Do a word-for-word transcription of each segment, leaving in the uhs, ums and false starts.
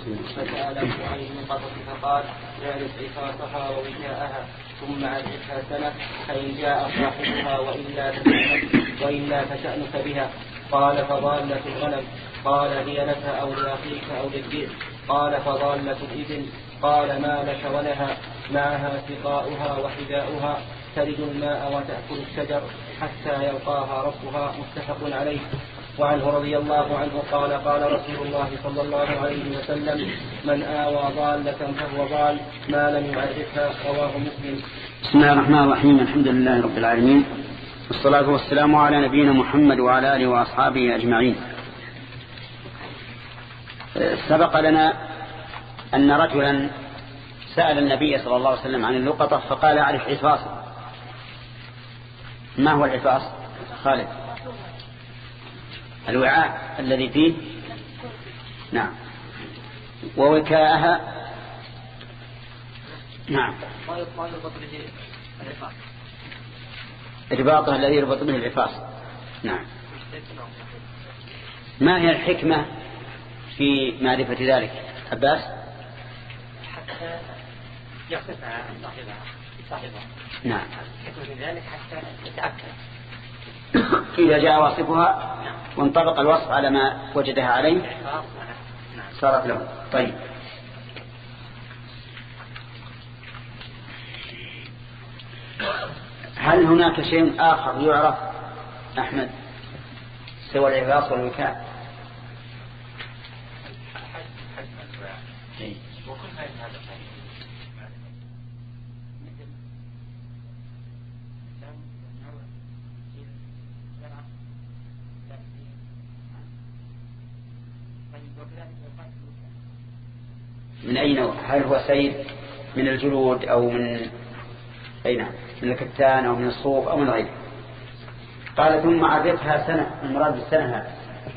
فسأله عن النقطة فقال اعرف عفاصها ووكاءها ثم عرفها سنة فإن جاء صاحبها وإلا وإلا فشأنك بها. قال فضالة الغنم. قال هي لك أو لأخيك أو للذئب. قال فضالة الإبل. قال ما لك ولها معها سقاؤها وحذاؤها تلد الماء وتأكل الشجر حتى يلقاها ربها. متفق عليه. وعنه رضي الله عنه قال قال رسول الله صلى الله عليه وسلم من آوى ضالة فهو ضال ما لم يعرفها. رواه مسلم. بسم الله الرحمن الرحيم. الحمد لله رب العالمين والصلاة والسلام على نبينا محمد وعلى آله وأصحابه أجمعين. سبق لنا أن رجلا سأل النبي صلى الله عليه وسلم عن اللقطة فقال أعرف عفاصه. ما هو العفاص خالد؟ الوعاء الذي فيه نعم ووكاءها نعم رباطها الذي يربط به العفاص. نعم. ما هي الحكمة في معرفة ذلك عباس؟ حتى يصفها صاحبها. نعم. الحكمة في ذلك حتى تتأكد إذا جاء واصفها وانطبق الوصف على ما وجدها عليه صارت له. طيب هل هناك شيء آخر يعرف أحمد سوى العفاص والوكاء؟ من أي نوع؟ هل هو سيد من الجلود أو من أي نوع؟ من الكتان أو من الصوف أو من غيره؟ قال ثم عرفها سنة. المراد بالسنة هذا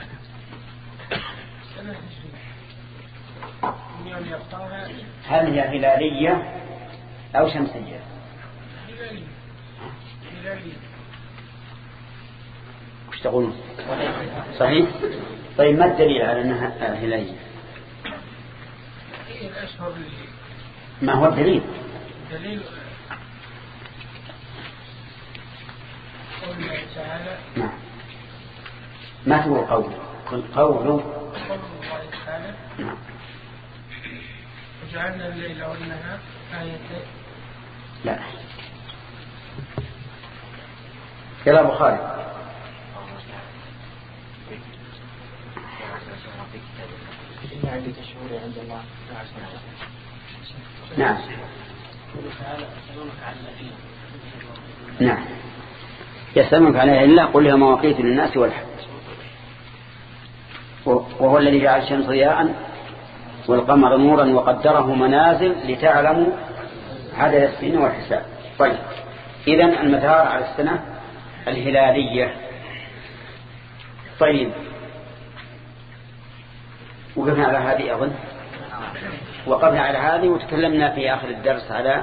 هل هي هلالية أو شمسية؟ وش تقولون؟ صحيح. طيب ما الدليل على أنها هلالية؟ ما هو الدليل؟ دليل قول الله تعالى. نعم. ما هو قول قول قول الله تعالى. نعم. وجعلنا الليل والنهار آيتين. لا كلام بخاري. إن عدة الشهور عند الله نعم. نعم. يسألونك عليها إلا قل لها مواقيت للناس والحج وهو الذي جعل الشمس ضياء والقمر نورا وقدره منازل لتعلموا عدد السنين والحساب. طيب إذن المدار على السنة الهلالية. طيب وقفنا على هذه أظن وقفنا على هذه وتكلمنا في آخر الدرس على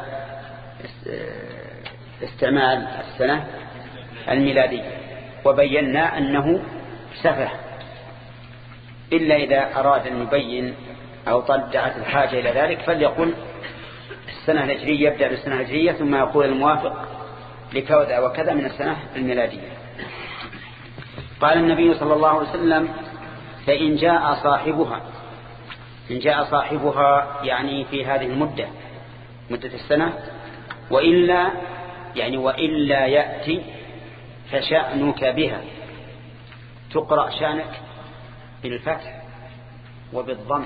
استعمال السنة الميلادية وبينا أنه سفه إلا إذا أراد أن يبين أو دعت الحاجة إلى ذلك فليقول السنة الهجرية يبدأ بالسنة الهجرية ثم يقول الموافق لكذا وكذا من السنة الميلادية. قال النبي صلى الله عليه وسلم فإن جاء صاحبها. إن جاء صاحبها يعني في هذه المدة مدة السنة وإلا يعني وإلا يأتي فشأنك بها. تقرأ شأنك بالفتح وبالضم.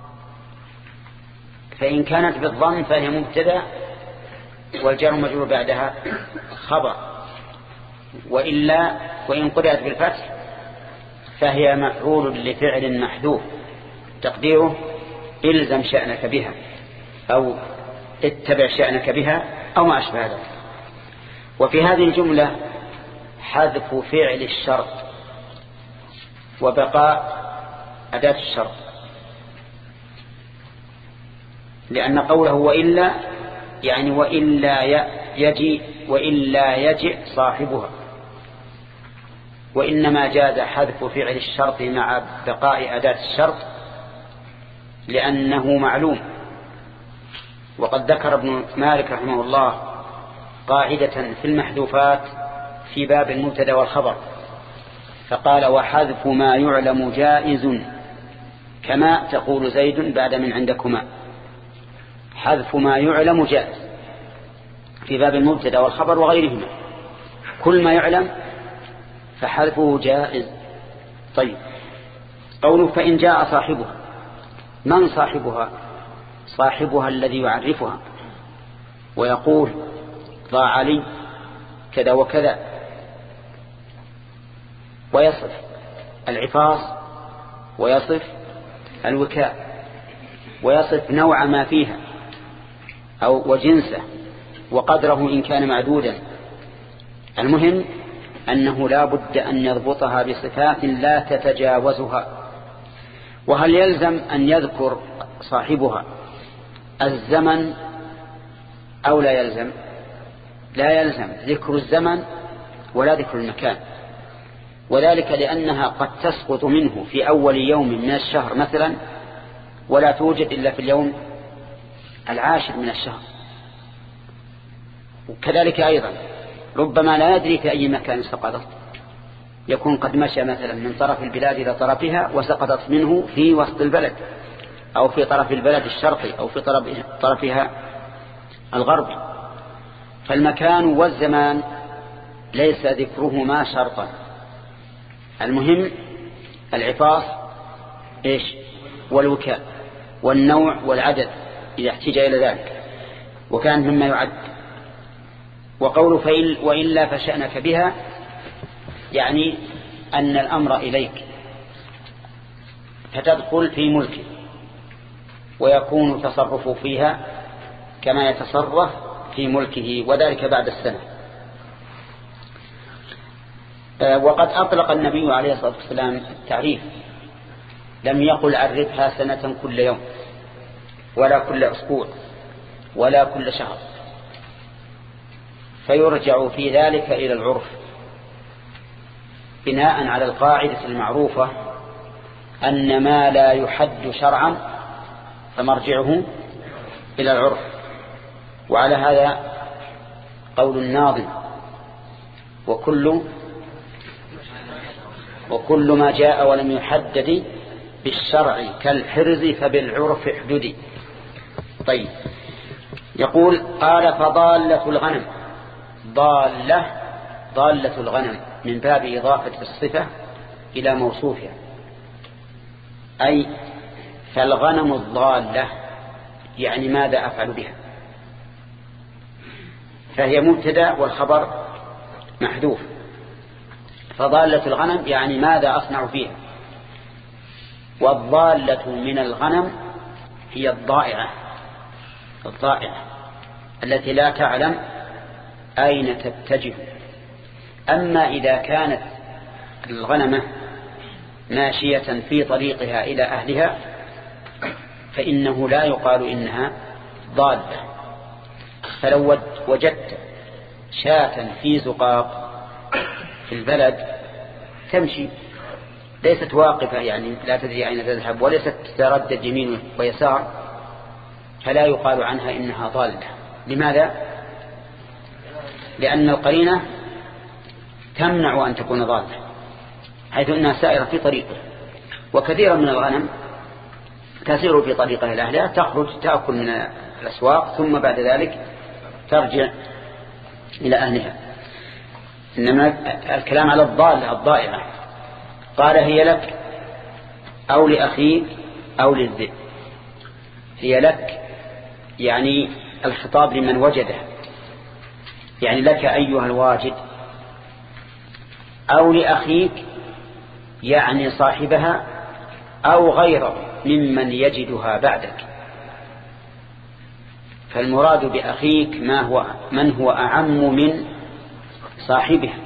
فإن كانت بالضم فهي مبتدأ والجار مجرور بعدها خبر. وإلا وإن قرأت بالفتح فهي مفعول لفعل محذوف تقديره إلزم شأنك بها أو اتبع شأنك بها أو ما أشبه ذلك. وفي هذه الجملة حذف فعل الشرط وبقاء أداة الشرط لأن قوله وإلا يعني وإلا يجي وإلا يجئ صاحبها. وإنما جاز حذف فعل الشرط مع بقاء أداة الشرط لأنه معلوم. وقد ذكر ابن مالك رحمه الله قاعدة في المحذوفات في باب المبتدا والخبر، فقال: وحذف ما يعلم جائز كما تقول زيد بعد من عندكما. حذف ما يعلم جائز في باب المبتدا والخبر وغيرهما، كل ما يعلم فحذفه جائز. طيب، قوله فإن جاء صاحبها، من صاحبها؟ صاحبها الذي يعرفها ويقول ضاع لي كذا وكذا، ويصف العفاص ويصف الوكاء ويصف نوع ما فيها أو وجنسه وقدره إن كان معدودا. المهم أنه لا بد أن يضبطها بصفات لا تتجاوزها. وهل يلزم أن يذكر صاحبها الزمن أو لا يلزم؟ لا يلزم ذكر الزمن ولا ذكر المكان، وذلك لأنها قد تسقط منه في أول يوم من الشهر مثلا، ولا توجد إلا في اليوم العاشر من الشهر. وكذلك أيضا ربما لا يدري في أي مكان سقطت، يكون قد مشى مثلا من طرف البلاد إلى طرفها وسقطت منه في وسط البلد، أو في طرف البلد الشرقي، أو في طرفها الغربي. فالمكان والزمان ليس ذكرهما شرطا، المهم العفاص إيش والوكاء والنوع والعدد إذا احتاج إلى ذلك، وكان مما يعد. وقول فإن وإلا فشأنك بها، يعني أن الأمر إليك فتدخل في ملكه ويكون تصرفه فيها كما يتصرف في ملكه، وذلك بعد السنة. وقد أطلق النبي عليه الصلاة والسلام التعريف، لم يقل عرفها سنة كل يوم ولا كل أسبوع ولا كل شهر، فيرجع في ذلك إلى العرف بناء على القاعدة المعروفة أن ما لا يحد شرعا فمرجعه إلى العرف. وعلى هذا قول الناظم: وكل وكل ما جاء ولم يحدد بالشرع كالحرز فبالعرف احددي. طيب، يقول: قال فضالة الغنم. ضالة ضالة الغنم من باب إضافة الصفة إلى موصوفها، أي فالغنم الضالة، يعني ماذا أفعل بها؟ فهي مبتدا والخبر محذوف. فضالة الغنم يعني ماذا أصنع فيها. والضالة من الغنم هي الضائعة الضائعة التي لا تعلم أين تتجه. أما إذا كانت الغنمة ماشية في طريقها إلى أهلها فإنه لا يقال إنها ضالة. فلو وجدت شاة في زقاق في البلد تمشي ليست واقفة، يعني لا تدري أين تذهب وليست تردد يمين ويسار، فلا يقال عنها إنها ضالة. لماذا؟ لأن القرينة تمنع أن تكون ضالة، حيث أنها سائرة في طريقه. وكثيرا من الغنم تسير في طريقها إلى أهلها، تخرج تأكل من الأسواق ثم بعد ذلك ترجع إلى أهلها. إنما الكلام على الضالة الضائعة. قال: هي لك أو لأخيك أو للذئب. هي لك يعني الخطاب لمن وجده، يعني لك أيها الواجد، أو لأخيك يعني صاحبها، أو غيره ممن يجدها بعدك. فالمراد بأخيك ما هو من هو أعم من صاحبها.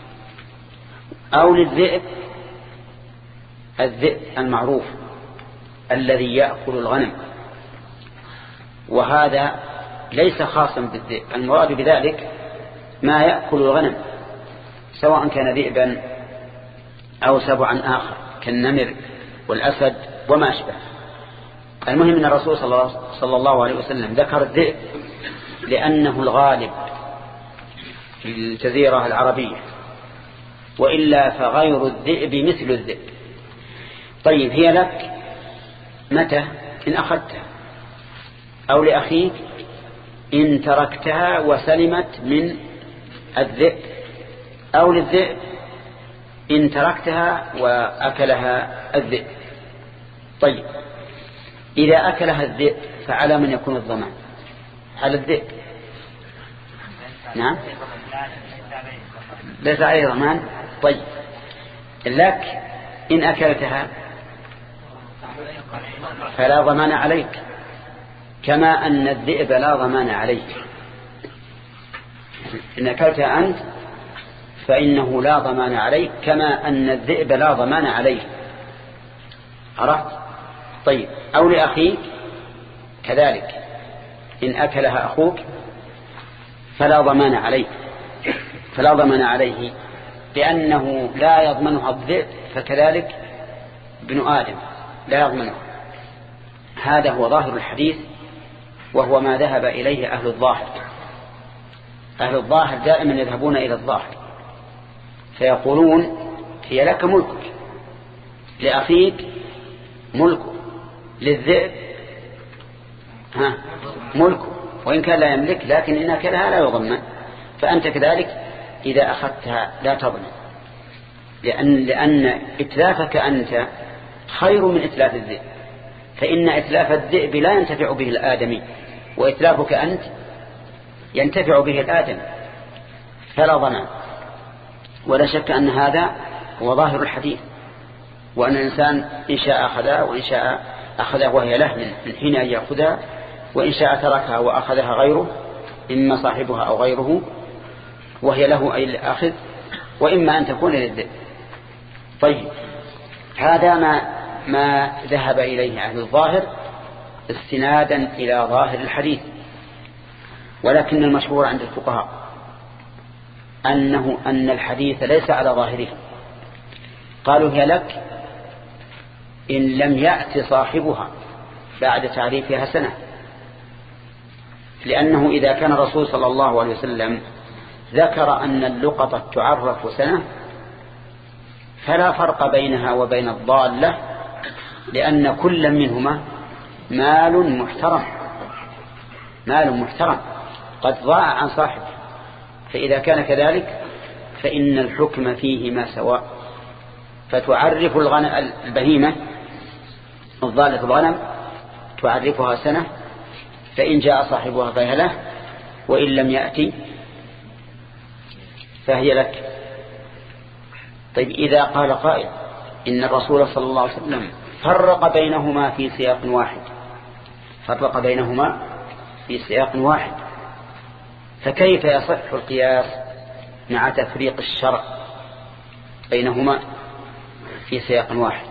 أو للذئب، الذئب المعروف الذي يأكل الغنم، وهذا ليس خاصا بالذئب، المراد بذلك ما يأكل الغنم سواء كان ذئبا أو سبعا آخر كالنمر والأسد وما أشبه. المهم أن الرسول صلى الله عليه وسلم ذكر الذئب لأنه الغالب في الجزيرة العربية، وإلا فغير الذئب مثل الذئب. طيب هي لك متى؟ إن أخذتها، أو لأخيك إن تركتها وسلمت من الذئب، أو للذئب إن تركتها وأكلها الذئب. طيب إذا أكلها الذئب فعلى من يكون الضمان؟ على الذئب. نعم ليس عليه ضمان. طيب لك إن أكلتها فلا ضمان عليك، كما أن الذئب لا ضمان عليك. إن أكلتها أنت فإنه لا ضمان عليك، كما أن الذئب لا ضمان عليه. عرفت؟ طيب أو لأخيك كذلك، إن أكلها أخوك فلا ضمان عليه، فلا ضمان عليه لأنه لا يضمنها الذئب، فكذلك ابن آدم لا يضمنها. هذا هو ظاهر الحديث، وهو ما ذهب إليه أهل الظاهر. أهل الظاهر دائما يذهبون إلى الظاهر، فيقولون هي لك ملكك، لأخيك ملكه، للذئب ها ملكه، وإن كان لا يملك، لكن إن أكلها لا يضمن. فأنت كذلك إذا أخذتها لا تضمن، لأن, لأن إتلافك أنت خير من إتلاف الذئب، فإن إتلاف الذئب لا ينتفع به الآدمي، وإتلافك أنت ينتفع به الآدم، فلا ضمان. ولا شك أن هذا هو ظاهر الحديث، وأن الإنسان إن شاء أخذها وإن شاء أخذها وهي له من حين أن يأخذها، وإن شاء تركها وأخذها غيره، إما صاحبها أو غيره، وهي له أي الأخذ، وإما أن تكون للذئب. طيب هذا ما, ما ذهب إليه أهل الظاهر استنادا إلى ظاهر الحديث. ولكن المشهور عند الفقهاء أنه أن الحديث ليس على ظاهره. قالوا هي لك إن لم يأتي صاحبها بعد تعريفها سنة، لأنه إذا كان الرسول صلى الله عليه وسلم ذكر أن اللقطة تعرف سنة فلا فرق بينها وبين الضالة، لأن كل منهما مال محترم، مال محترم قد ضاع عن صاحبه. فإذا كان كذلك فإن الحكم فيهما سواء، فتعرف الغنم البهيمة الضالة الغنم تعرفها سنة، فإن جاء صاحبها فهي له، وإن لم يأتي فهي لك. طيب إذا قال قائل إن الرسول صلى الله عليه وسلم فرق بينهما في سياق واحد، فرق بينهما في سياق واحد، فكيف يصح القياس مع تفريق الشرع بينهما في سياق واحد؟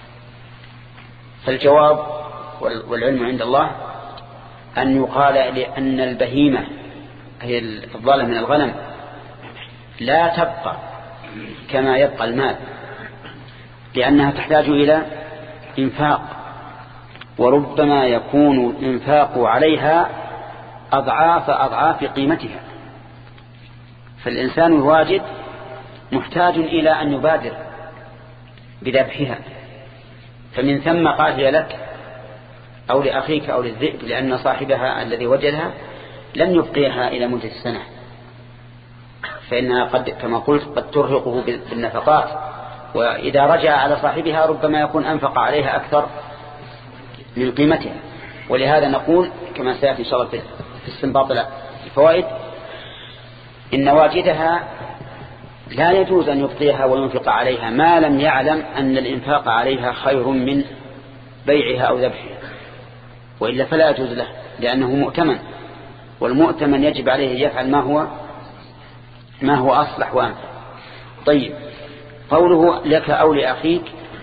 فالجواب والعلم عند الله أن يقال لأن البهيمة هي الضالة من الغنم لا تبقى كما يبقى المال، لأنها تحتاج إلى إنفاق، وربما يكون الإنفاق عليها أضعاف أضعاف قيمتها. فالإنسان الواجد محتاج إلى أن يبادر بذبحها، فمن ثم قال هي لك أو لأخيك أو للذئب، لأن صاحبها الذي وجدها لم يبقيها إلى مدة السنة، فإنها قد كما قلت قد ترهقه بالنفقات، وإذا رجع على صاحبها ربما يكون أنفق عليها أكثر من قيمتها. ولهذا نقول كما سيأتي إن شاء الله في استنباط الفوائد إن واجدها لا يجوز أن يبقيها وينفق عليها ما لم يعلم أن الإنفاق عليها خير من بيعها أو ذبحها، وإلا فلا يجوز له، لأنه مؤتمن، والمؤتمن يجب عليه يفعل ما هو ما هو أصلح وأنفع. طيب قوله لك أو لأخيك،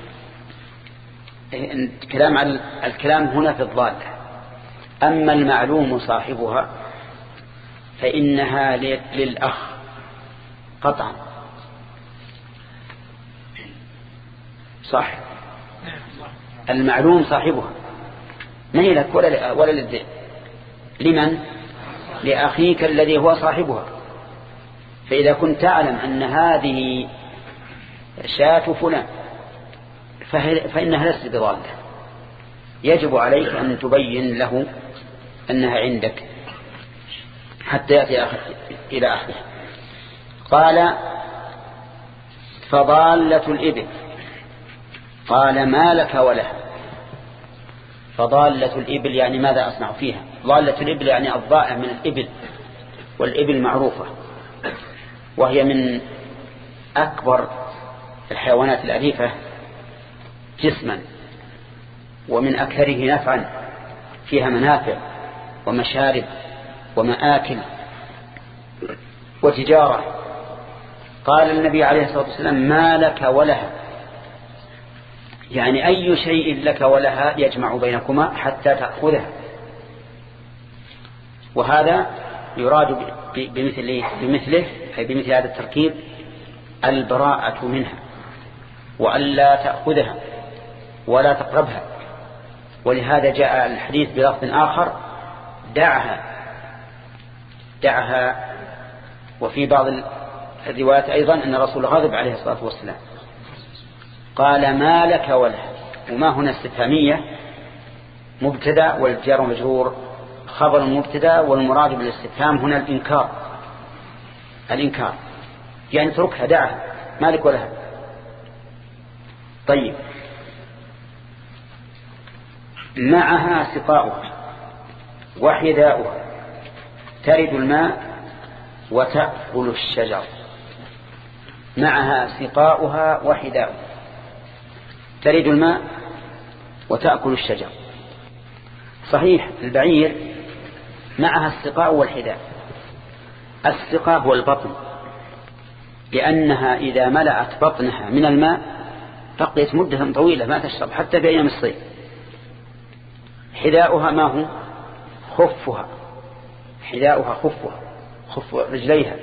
الكلام على الكلام هنا في الضالة. أما المعلوم صاحبها فإنها للأخ قطعا، صح؟ المعلوم صاحبها ما هي لك ولا ولا للذئب. لمن؟ لأخيك الذي هو صاحبها. فإذا كنت تعلم أن هذه شاة فلان فإنها لست بضالة، يجب عليك أن تبين له أنها عندك حتى يأتي إلى آخره. قال فضالة الإبل. قال ما لك ولها. فضالة الإبل يعني ماذا أصنع فيها؟ ضالة الإبل يعني الضائع من الإبل، والإبل معروفة وهي من أكبر الحيوانات الأليفة جسما ومن أكثره نفعا، فيها منافع ومشارب ومآكل وتجارة. قال النبي عليه الصلاة والسلام ما لك ولها، يعني أي شيء لك ولها يجمع بينكما حتى تأخذها. وهذا يراد بمثله, بمثله أي بمثل هذا التركيب البراءة منها، وألا تأخذها ولا تقربها. ولهذا جاء الحديث بلفظ آخر دعها دعها. وفي بعض الروايات أيضا أن الرسول غضب عليه الصلاة والسلام قال ما لك ولها. وما هنا استفهامية مبتدا والجار ومجرور خبر المبتدا، والمراد بالاستفهام هنا الإنكار. الإنكار يعني اتركها دعها ما لك ولها. طيب معها سقاؤها وحذاؤها ترد الماء وتأكل الشجر. معها سقاؤها وحذاؤها ترد الماء وتأكل الشجر. صحيح البعير معها السقاء والحذاء. السقاء هو البطن، لأنها إذا ملأت بطنها من الماء بقيت مدة طويلة ما تشرب حتى في أيام الصيف. حذاؤها ما هو؟ خفها. حذاؤها خفها، خف رجليها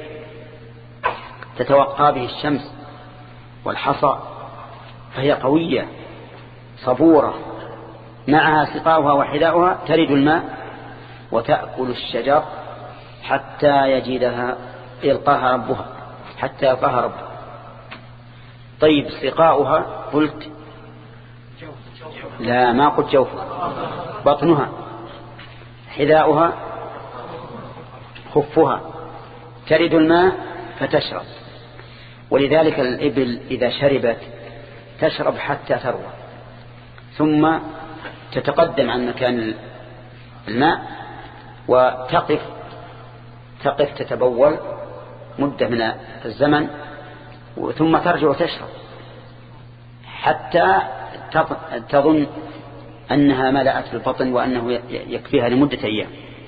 تتوقى به الشمس والحصى، فهي قوية صبورة. معها سقاؤها وحذاؤها ترد الماء وتأكل الشجر حتى يجدها يلقاها ربها حتى يلقاها ربها. طيب سقاؤها قلت لا ما قلت جوفها، بطنها. حذاؤها خفها ترد الماء فتشرب. ولذلك الإبل إذا شربت تشرب حتى تروى، ثم تتقدم عن مكان الماء وتقف تقف تتبول مدة من الزمن، ثم ترجع تشرب حتى تظن أنها ملأت البطن وأنه يكفيها لمدة أيام.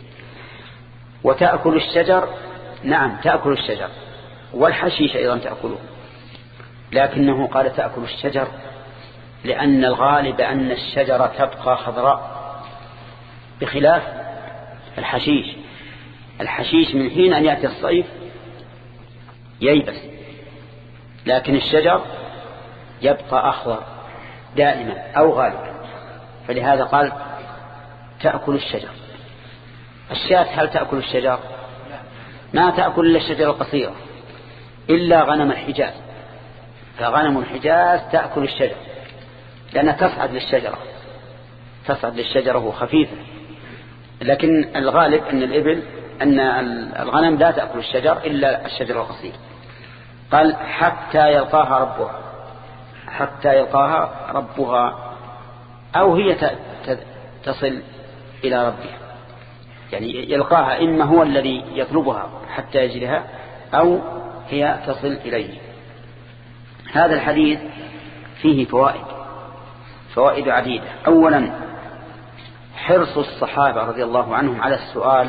وتأكل الشجر، نعم تأكل الشجر والحشيش أيضا تأكله، لكنه قال تأكل الشجر لأن الغالب أن الشجرة تبقى خضراء بخلاف الحشيش. الحشيش من حين أن يأتي الصيف ييبس، لكن الشجر يبقى أخضر دائما أو غالبا، فلهذا قال تأكل الشجر. الشاة هل تأكل الشجر؟ ما تأكل إلا الشجر القصيرة إلا غنم الحجاز، فغنم الحجاز تأكل الشجر لأنها تصعد للشجرة تصعد للشجرة وخفيفة. لكن الغالب أن الإبل أن الغنم لا تأكل الشجر إلا الشجر القصير. قال حتى يلقاها ربها، حتى يلقاها ربها أو هي تصل إلى ربها، يعني يلقاها إما هو الذي يطلبها حتى يجدها أو هي تصل إليه. هذا الحديث فيه فوائد فوائد عديدة. أولا حرص الصحابة رضي الله عنهم على السؤال،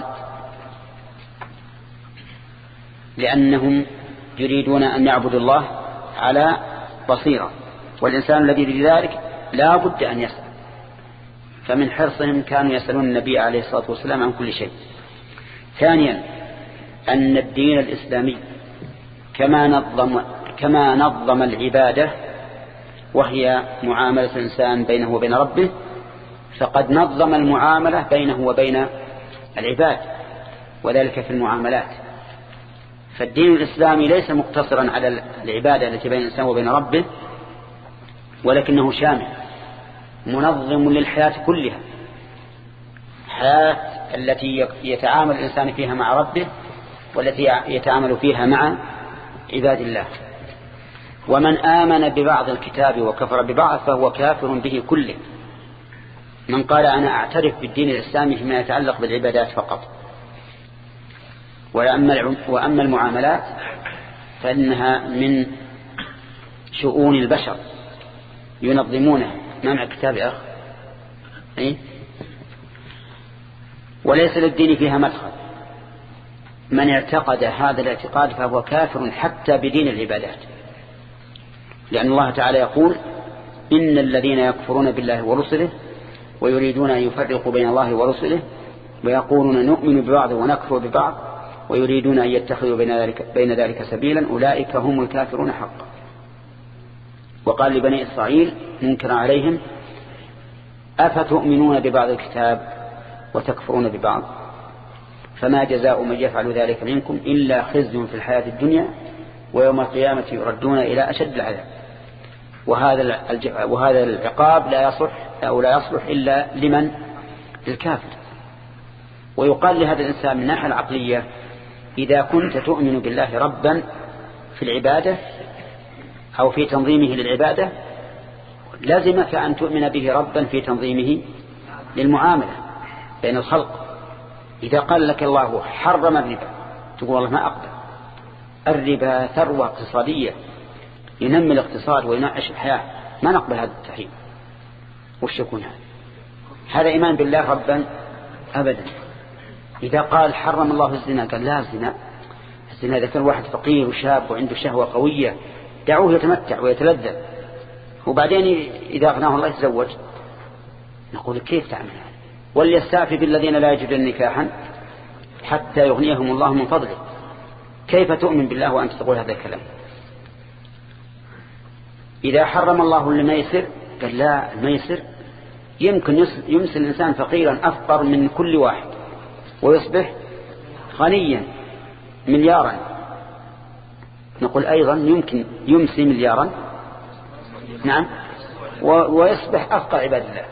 لأنهم يريدون أن يعبدوا الله على بصيرة، والإنسان الذي يريد ذلك لا بد أن يسأل. فمن حرصهم كانوا يسألون النبي عليه الصلاة والسلام عن كل شيء. ثانيا أن الدين الإسلامي كما نظم, كما نظم العبادة وهي معاملة الإنسان بينه وبين ربه، فقد نظم المعاملة بينه وبين العباد، وذلك في المعاملات. فالدين الإسلامي ليس مقتصرا على العبادة التي بين الإنسان وبين ربه، ولكنه شامل منظم للحياة كلها، حياة التي يتعامل الإنسان فيها مع ربه والتي يتعامل فيها مع عباد الله. ومن آمن ببعض الكتاب وكفر ببعض فهو كافر به كله. من قال أنا أعترف بالدين الإسلامي فيما يتعلق بالعبادات فقط، وأما المعاملات فإنها من شؤون البشر ينظمونها. ما مع كتاب يا أخ؟ إيه؟ وليس للدين فيها مدخل. من اعتقد هذا الاعتقاد فهو كافر حتى بدين العبادات، لأن الله تعالى يقول إن الذين يكفرون بالله ورسله ويريدون أن يفرقوا بين الله ورسله ويقولون نؤمن ببعض ونكفر ببعض ويريدون أن يتخذوا بين ذلك, بين ذلك سبيلا أولئك هم الكافرون حقا. وقال لبني إسرائيل منكر عليهم أفتؤمنون ببعض الكتاب وتكفرون ببعض فما جزاء من يفعل ذلك منكم إلا خزي في الحياة الدنيا ويوم القيامة يردون إلى أشد العذاب. وهذا وهذا العقاب لا يصلح أو لا يصلح إلا لمن؟ للكافر. ويقال لهذا الإنسان من الناحية العقلية إذا كنت تؤمن بالله ربا في العبادة أو في تنظيمه للعبادة لازمك أن تؤمن به ربا في تنظيمه للمعاملة بين الخلق. إذا قال لك الله حرم الربا تقول والله ما أقبل، الربا ثروة اقتصادية ينمي الاقتصاد وينعش الحياة، ما نقبل هذا التحريم. وش يكون هذا؟ هذا إيمان بالله ربا أبدا. إذا قال حرم الله الزنا قال لا الزنا الزنا إذا كان واحد فقير وشاب وعنده شهوة قوية دعوه يتمتع ويتلذذ، وبعدين إذا أغناه الله يتزوج. نقول كيف تعمل هذا؟ وليستعفف بالذين لا يجدون نكاحا حتى يغنيهم الله من فضله. كيف تؤمن بالله وأنت تقول هذا الكلام؟ إذا حرم الله الميسر قال لا الميسر يمكن يمسي الإنسان فقيرا أفقر من كل واحد ويصبح غنيا مليارا. نقول أيضا يمكن يمسي مليارا نعم ويصبح أفقر عباد الله.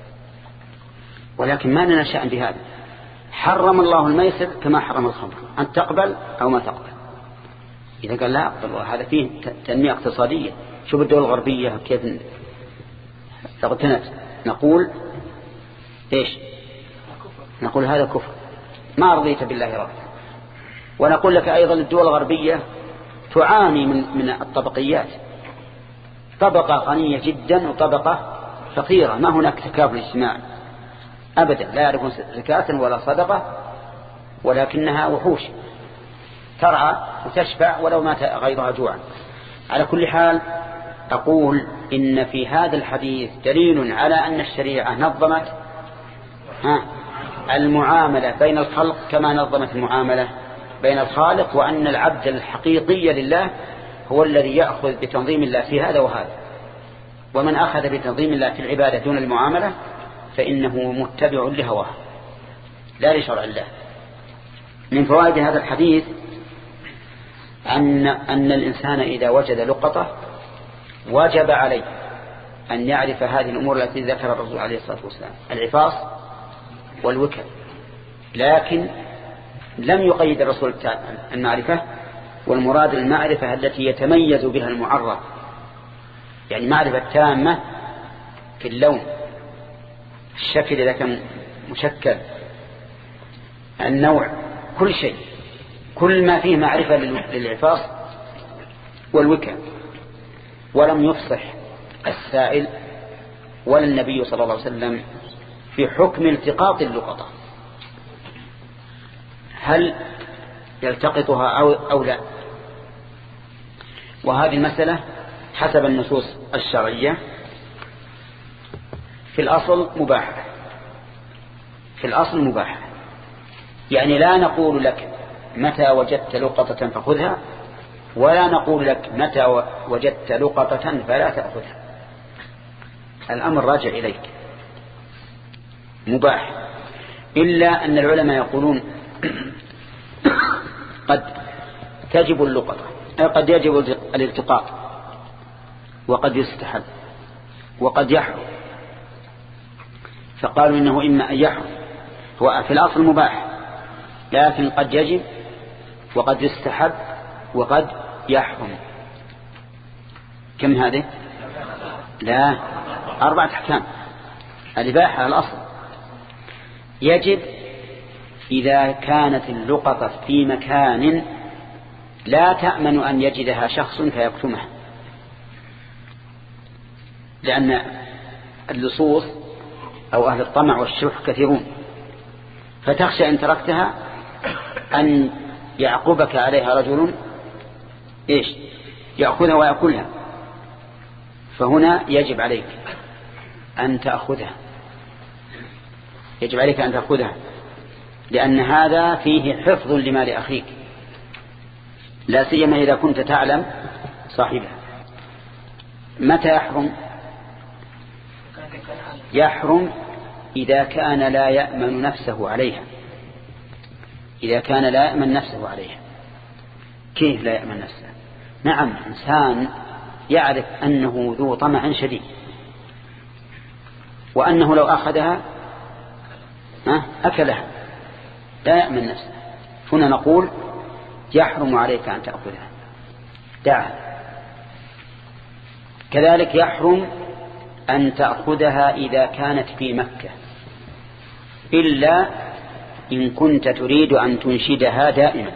ولكن ما لنا شأن بهذا. حرم الله الميسر كما حرم الخمر، أن تقبل أو ما تقبل. إذا قال لا أقبل هذا فيه تنمية اقتصادية. شوف الدول الغربية كيف اغتنت. نقول إيش؟ نقول هذا كفر، ما رضيت بالله رب. ونقول لك أيضا الدول الغربية تعاني من من الطبقيات، طبقة غنية جدا وطبقة فقيرة، ما هناك تكافل اجتماعي أبدا، لا يعرفون زكاة ولا صدقة، ولكنها وحوش ترعى وتشفع ولو مات غيرها جوعا. على كل حال أقول إن في هذا الحديث دليل على أن الشريعة نظمت ها المعاملة بين الخلق كما نظمت المعاملة بين الخالق، وأن العبد الحقيقي لله هو الذي يأخذ بتنظيم الله في هذا وهذا. ومن أخذ بتنظيم الله في العبادة دون المعاملة فإنه متبع لهواه لا لشرع الله. من فوائد هذا الحديث أن, أن الإنسان إذا وجد لقطة وجب عليه أن يعرف هذه الأمور التي ذكر الرسول عليه الصلاة والسلام، العفاص والوكل. لكن لم يقيد الرسول المعرفة، والمراد المعرفة التي يتميز بها المعرف، يعني معرفة تامة في اللون، الشكل إذا كان مشكل، النوع، كل شيء، كل ما فيه معرفة للعفاص والوكل. ولم يفصح السائل ولا النبي صلى الله عليه وسلم في حكم التقاط اللقطة، هل يلتقطها أو, أو لا. وهذه المسألة حسب النصوص الشرعية في الأصل مباحة، في الأصل مباحة، يعني لا نقول لك متى وجدت لقطة فخذها، ولا نقول لك متى وجدت لقطة فلا تأخذها. الأمر راجع إليك. مباح، إلا أن العلماء يقولون قد تجب اللقطة، قد يجب الالتقاط، وقد يستحب، وقد يحرم، فقالوا إنه إما أن يحرم، هو في الأصل مباح لكن قد يجب وقد يستحب وقد يحرم. كم هذه؟ لا، أربعة أحكام. الإباحة الأصل يجب إذا كانت اللقطة في مكان لا تأمن أن يجدها شخص فيكتمها، لأن اللصوص أو أهل الطمع والشح كثيرون، فتخشى إن تركتها أن يعقبك عليها رجل إيش يأخذها ويأكلها، فهنا يجب عليك أن تأخذها، يجب عليك أن تأخذها، لأن هذا فيه حفظ لمال أخيك، لا سيما إذا كنت تعلم صاحبها. متى يحرم؟ يحرم إذا كان لا يأمن نفسه عليها، إذا كان لا يأمن نفسه عليها. كيف لا يأمن نفسه؟ نعم، إنسان يعرف أنه ذو طمع شديد وأنه لو أخذها أكلها، لا يأمن نفسه، هنا نقول يحرم عليك أن تأخذها، دعها. كذلك يحرم أن تأخذها إذا كانت في مكة، إلا إن كنت تريد أن تنشدها دائما،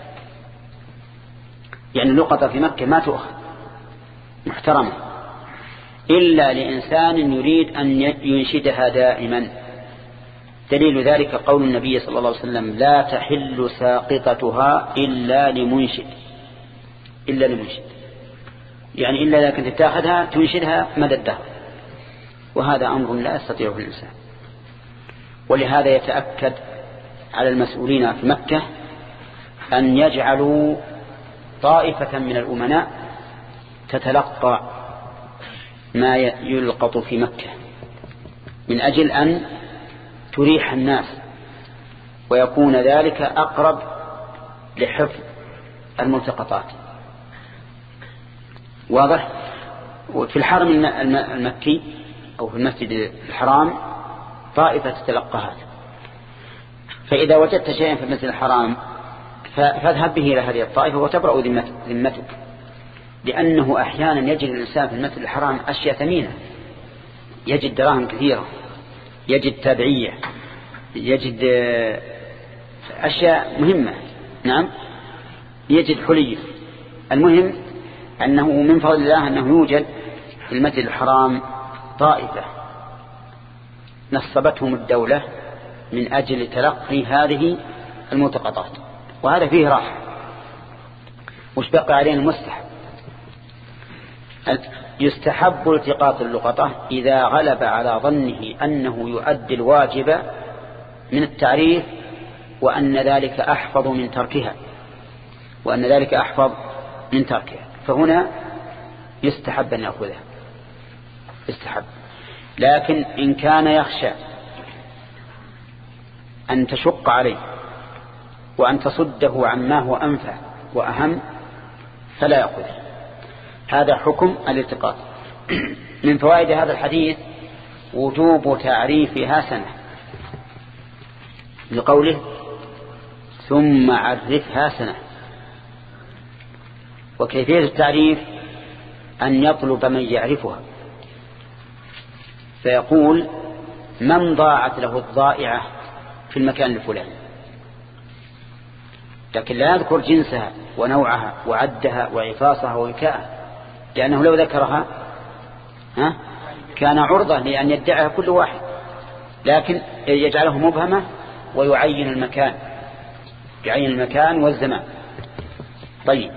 يعني اللقطة في مكة ما تؤخذ محترمة إلا لإنسان يريد أن ينشدها دائما. دليل ذلك قول النبي صلى الله عليه وسلم: لا تحل ساقطتها إلا لمنشد، إلا لمنشد، يعني إلا إذا كنت تأخذها تنشدها مدى الدهر، وهذا أمر لا يستطيعه الإنسان. ولهذا يتأكد على المسؤولين في مكة أن يجعلوا طائفة من الأمناء تتلقى ما يلقط في مكة من أجل أن تريح الناس ويكون ذلك أقرب لحفظ الملتقطات. واضح؟ وفي الحرم المكي أو في المسجد الحرام طائفة تتلقى هذا، فإذا وجدت شيئا في المسجد الحرام فاذهب به إلى هذه الطائفة وتبرأ ذمتك، لأنه أحيانا يجد الإنسان في المسجد الحرام أشياء ثمينة، يجد دراهم كثيرة، يجد تابعية، يجد أشياء مهمة، نعم، يجد حلي. المهم أنه من فضل الله أنه يوجد في المسجد الحرام طائفة نصبتهم الدولة من أجل تلقي هذه الملتقطات، وهذا فيه راحة. وش بقى علينا؟ المستحب. يستحب التقاط اللقطة إذا غلب على ظنه أنه يؤدي الواجب من التعريف، وأن ذلك أحفظ من تركها، وأن ذلك أحفظ من تركها، فهنا يستحب أن يأخذها، يستحب. لكن إن كان يخشى أن تشق عليه وأن تصده عما هو أنفع وأهم فلا يأخذها. هذا حكم الالتقاط. من فوائد هذا الحديث وجوب تعريفها سنة، لقوله ثم عرفها سنة. وكيفية التعريف أن يطلب من يعرفها، فيقول: من ضاعت له الضائعة في المكان الفلاني، لكن لا يذكر جنسها ونوعها وعدها وعفاصها ووكاءها، لأنه لو ذكرها ها كان عرضة لأن يدعيها كل واحد، لكن يجعله مبهمة ويعين المكان، يعين المكان والزمان. طيب،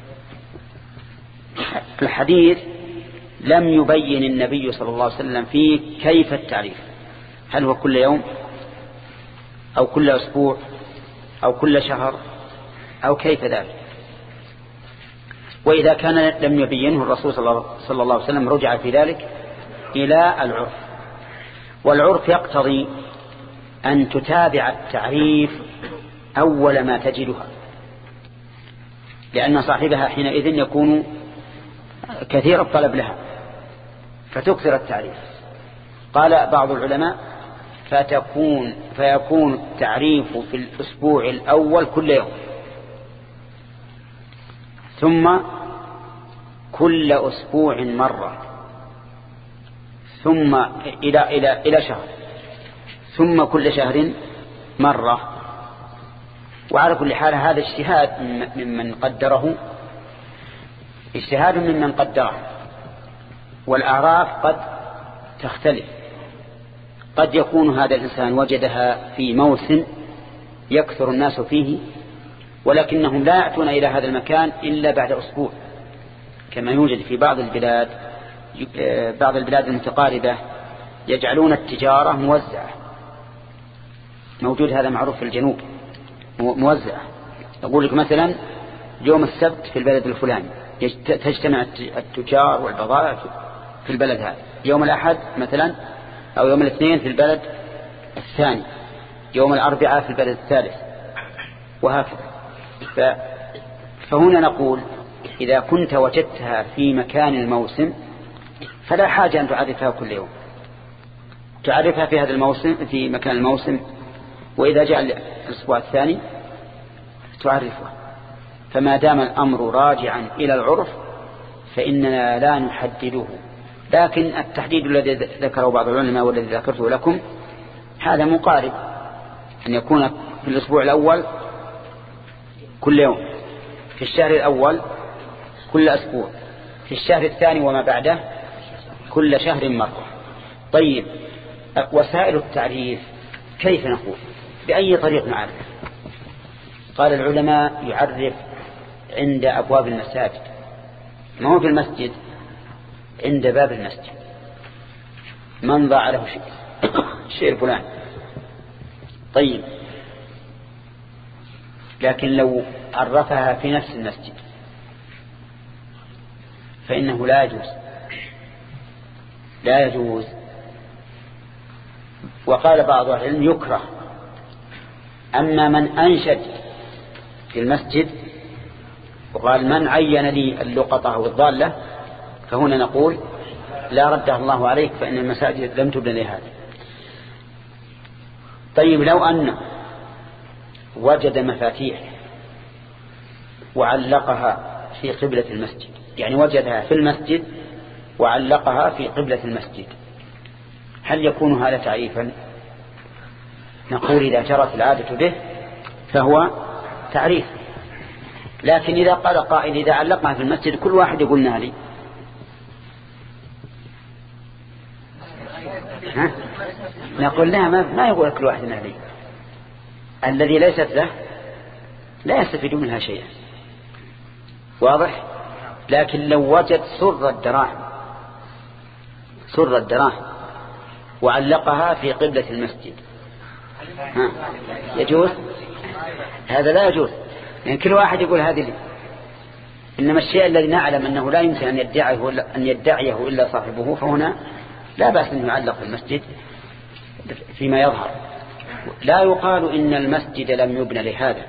الحديث لم يبين النبي صلى الله عليه وسلم فيه كيف التعريف، هل هو كل يوم أو كل أسبوع أو كل شهر أو كيف ذلك. وإذا كان لم يبينه الرسول صلى الله عليه وسلم رجع في ذلك إلى العرف، والعرف يقتضي أن تتابع التعريف أول ما تجدها، لأن صاحبها حينئذ يكون كثير الطلب لها فتكثر التعريف. قال بعض العلماء فتكون فيكون التعريف في الأسبوع الأول كل يوم، ثم كل أسبوع مرة، ثم إلى إلى إلى شهر، ثم كل شهر مرة. وعلى كل حال هذا اجتهاد ممن قدره، اجتهاد ممن قدره، والأعراف قد تختلف. قد يكون هذا الإنسان وجدها في موسم يكثر الناس فيه، ولكنهم لا يأتون إلى هذا المكان إلا بعد أسبوع، كما يوجد في بعض البلاد بعض البلاد المتقاربة يجعلون التجارة موزعة. موجود هذا معروف في الجنوب، موزعة. أقول لك مثلا يوم السبت في البلد الفلاني تجتمع التجار والبضائع في البلد هذا، يوم الأحد مثلا أو يوم الاثنين في البلد الثاني، يوم الأربعاء في البلد الثالث، وهكذا. فهنا نقول إذا كنت وجدتها في مكان الموسم فلا حاجة أن تعرفها كل يوم، تعرفها في هذا الموسم في مكان الموسم، وإذا جاء الأسبوع الثاني تعرفها. فما دام الأمر راجعا إلى العرف فإننا لا نحدده. لكن التحديد الذي ذكره بعض العلماء والذي ذكرته لكم هذا مقارب، أن يكون في الأسبوع الأول كل يوم، في الشهر الأول كل أسبوع، في الشهر الثاني وما بعده كل شهر مرة. طيب وسائل التعريف كيف نقول؟ بأي طريق نعرف؟ قال العلماء يعرف عند أبواب المساجد، ما هو في المسجد، عند باب المسجد، من ضاع له شيء شيء فلان. طيب لكن لو عرفها في نفس المسجد فإنه لا يجوز لا يجوز وقال بعض العلم يكره. أما من أنشد في المسجد وقال من عين لي اللقطة والضالة فهنا نقول لا ردها الله عليك، فإن المساجد لم تبنى لهذا. طيب لو أن وجد مفاتيح وعلقها في قبلة المسجد، يعني وجدها في المسجد وعلقها في قبلة المسجد، هل يكون هذا تعريفا؟ نقول إذا جرت العادة به فهو تعريف. لكن إذا قال قائل إذا علقها في المسجد كل واحد يقول نالي، ها؟ نقول لا، ما, ما يقول كل واحد نالي. الذي ليست له لا يستفيد منها شيئا، واضح؟ لكن لو وجد سر الدراهم سر الدراهم وعلقها في قبلة المسجد ها يجوز؟ هذا لا يجوز، يعني كل واحد يقول هذه لي. إنما الشيء الذي نعلم أنه لا يمكن أن يدعيه أن يدعيه إلا صاحبه، فهنا لا بأس أن يعلق في المسجد فيما يظهر. لا يقال إن المسجد لم يبنى لهذا،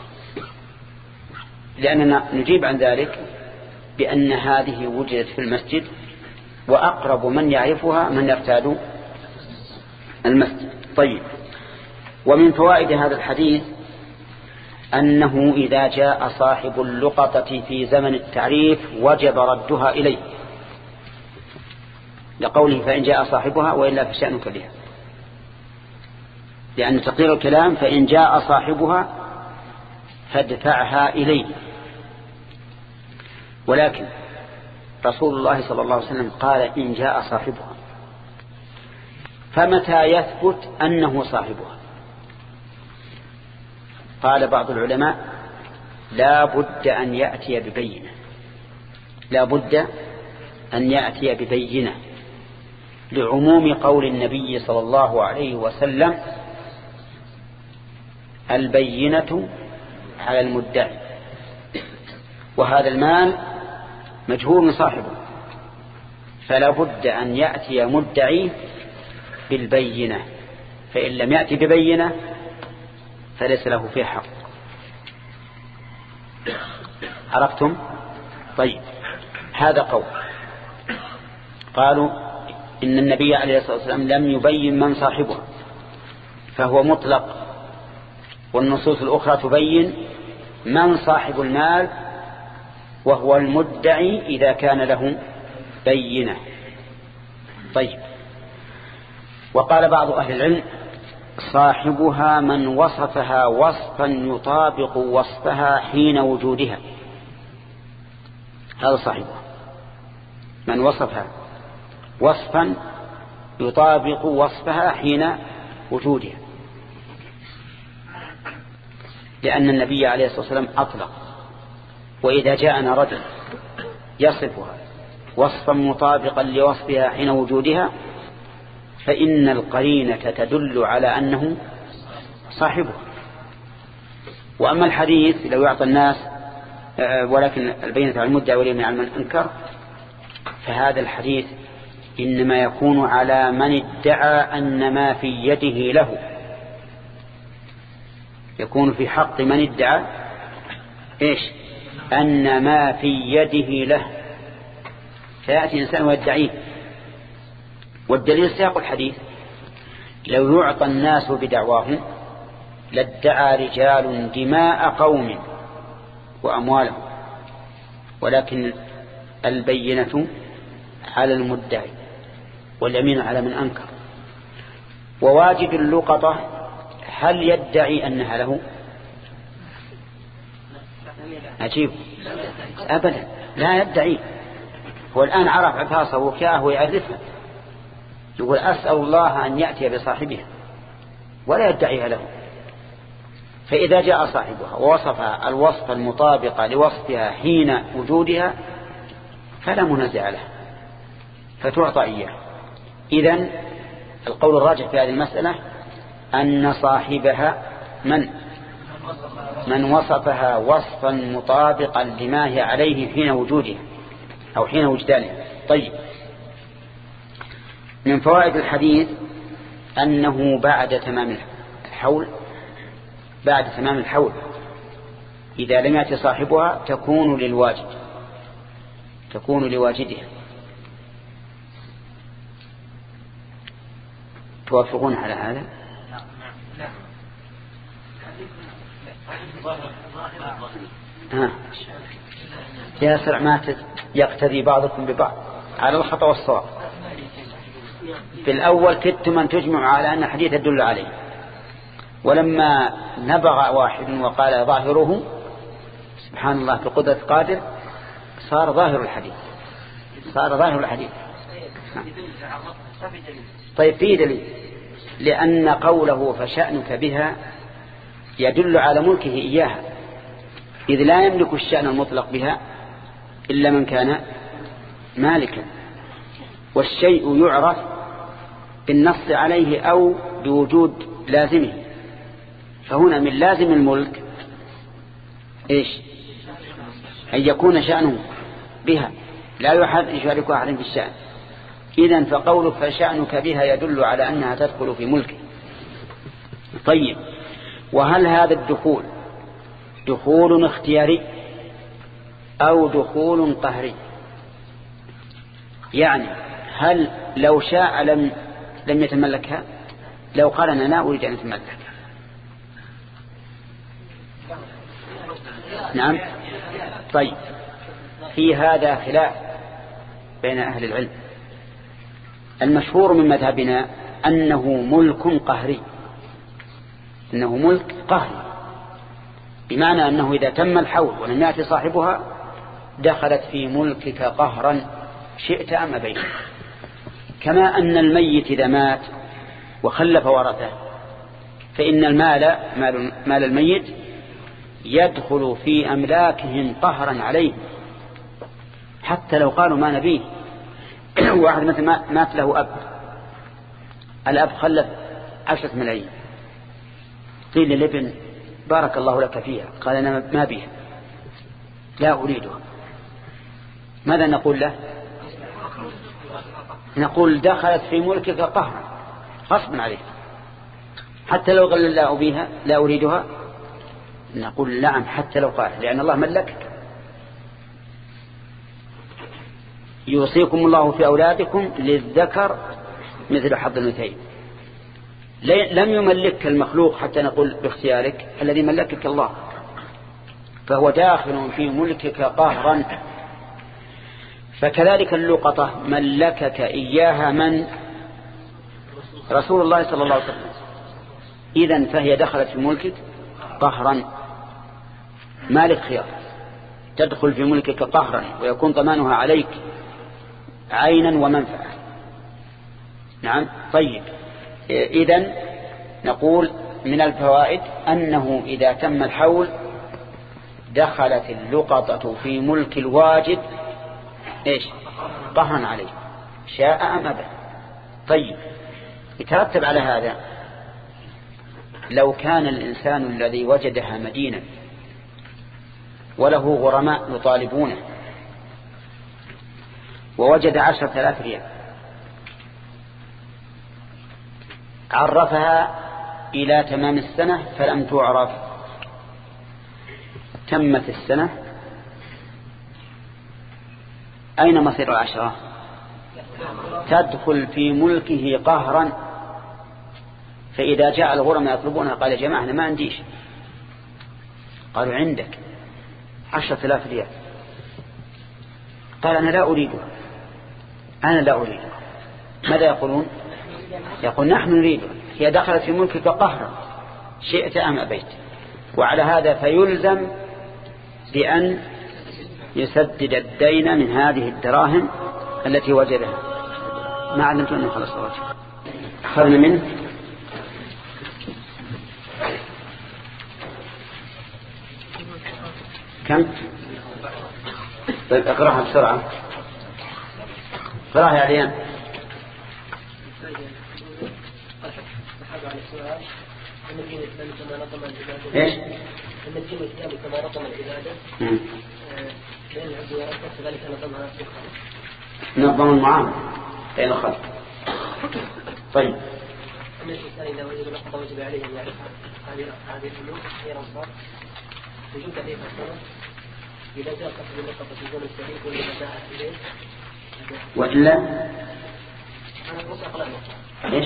لأننا نجيب عن ذلك بأن هذه وجدت في المسجد، وأقرب من يعرفها من يرتاد المسجد. طيب ومن فوائد هذا الحديث أنه إذا جاء صاحب اللقطة في زمن التعريف وجب ردها إليه، لقوله فإن جاء صاحبها وإلا فشأنك بها، لأن تقدير الكلام فإن جاء صاحبها فادفعها إليه. ولكن رسول الله صلى الله عليه وسلم قال إن جاء صاحبها، فمتى يثبت أنه صاحبها؟ قال بعض العلماء لا بد أن يأتي ببينة لا بد أن يأتي ببينة لعموم قول النبي صلى الله عليه وسلم البينة على المدعي، وهذا المال مجهول من صاحبه، فلا بد أن يأتي مدعي بالبينة. فإن لم يأتي ببينة فليس له فيه حق. عرفتم؟ طيب، هذا قول. قالوا إن النبي عليه الصلاة والسلام لم يبين من صاحبه فهو مطلق، والنصوص الأخرى تبين من صاحب المال وهو المدعي إذا كان له بينة. طيب، وقال بعض أهل العلم صاحبها من وصفها وصفا يطابق وصفها حين وجودها، هذا صاحبها من وصفها وصفا يطابق وصفها حين وجودها، لأن النبي عليه الصلاة والسلام أطلق: وإذا جاءنا رجل يصفها وصفا مطابقا لوصفها حين وجودها فإن القرينة تدل على أنه صاحبه. وأما الحديث لو يعطى الناس ولكن البينة على المدعي واليمين على من أنكر، فهذا الحديث إنما يكون على من ادعى أن ما في يده له، يكون في حق من ادعى إيش؟ أن ما في يده له، فيأتي إنسان ويدعيه. والدليل سياق الحديث: لو يعطى الناس بدعواهم لادعى رجال دماء قوم وأموالهم، ولكن البينة على المدعي واليمين على من أنكر. وواجد اللقطة هل يدعي أنها له؟ عجيب، أبدا لا يدعي. هو الآن عرف عفاصه وكاه ويعرفها، يقول أسأل الله أن يأتي بصاحبها، ولا يدعيها له. فإذا جاء صاحبها ووصفها الوصف المطابق لوصفها حين وجودها فلا منازع له، فتعطى إياه. إذن القول الراجح في هذه المسألة أن صاحبها من من وصفها وصفا مطابقا لما هي عليه حين وجودها أو حين وجدانها. طيب، من فوائد الحديث أنه بعد تمام الحول بعد تمام الحول إذا لم يأتي صاحبها تكون للواجد تكون لواجدها. توافقون على هذا؟ ها ياسر ما يقتدي بعضكم ببعض على الخطأ والصواب. في الأول كدتم أن تجمعوا على أن حديث يدل عليه، ولما نبغى واحد وقال ظاهره سبحان الله بقدرة قادر صار ظاهر الحديث صار ظاهر الحديث. طيب، في دليل، لأن قوله فشأنك بها يدل على ملكه إياها، إذ لا يملك الشأن المطلق بها إلا من كان مالكا، والشيء يعرف بالنص عليه أو بوجود لازمه. فهنا من لازم الملك إيش؟ أن يكون شأنه بها، لا يشارك أحد في الشأن. إذن فقولك فشأنك بها يدل على أنها تدخل في ملكه. طيب، وهل هذا الدخول دخول اختياري أو دخول قهري؟ يعني هل لو شاء لم لم يتملكها؟ لو قال أنا لا أريد أن أتملكها، نعم. طيب، في هذا خلاف بين أهل العلم. المشهور من مذهبنا أنه ملك قهري إنه ملك قهري، بمعنى أنه إذا تم الحول ولم يأتي صاحبها دخلت في ملكك قهرا شئت أم أبيت. كما أن الميت إذا مات وخلف ورثه فإن المال مال, مال الميت يدخل في أملاكهم قهرا عليه، حتى لو قالوا ما نبيه. واحد مثل مات له أب، الأب خلف عشرة ملايين، قيل للابن بارك الله لك فيها، قال أنا ما بيها لا أريدها، ماذا نقول له؟ نقول دخلت في ملكك قهرا غصبا عليه، حتى لو قال لا أبيها لا أريدها نقول نعم حتى لو قال، لأن الله ملكك. يوصيكم الله في أولادكم للذكر مثل حظ الأنثيين. لم يملكك المخلوق حتى نقول باختيارك، الذي ملكك الله، فهو داخل في ملكك قهرا. فكذلك اللقطة ملكك إياها من؟ رسول الله صلى الله عليه وسلم. إذن فهي دخلت في ملكك قهرا، مالك خيار، تدخل في ملكك قهرا ويكون ضمانها عليك عينا ومنفعة. نعم. طيب، إذن نقول من الفوائد أنه إذا تم الحول دخلت اللقطة في ملك الواجد إيش؟ قهرا عليه، شاء أم أبى. طيب، يترتب على هذا لو كان الإنسان الذي وجدها مدينا وله غرماء يطالبونه ووجد عشرة آلاف ريال، عرفها إلى تمام السنة فلم تعرف، تمت السنة، أين مصير العشرة؟ تدخل في ملكه قهرا. فإذا جاء الغرماء يطلبونها قال يا جماعة أنا ما عنديش، قالوا عندك عشرة آلاف ريال، قال أنا لا أريدها، أنا لا أريدها. ماذا يقولون؟ يقول نحن نريدها، هي دخلت في ملكك قهرا شئت أم أبيت. وعلى هذا فيلزم بأن يسدد الدين من هذه الدراهم التي وجدها. ما علمت أنه خلص الرجل أخذنا منه. كم؟ طيب اقرأها بسرعة، اقرأها يا عريان. ايش؟ ان الدين الاسلامي كما نظم العباده بين العبد وربه كذلك نظمها في الخلق، نظم المعامله بين الخلق. طيب، ان الانسان اذا وجد لقطه وجب عليه ان يعرف هذه هذه الامور هي الانصار وجود عليه الصلاه. اذا جاء قصد اللقطه في الزمن السليم ولا جاء اليه والا انا بص اقرا ايش؟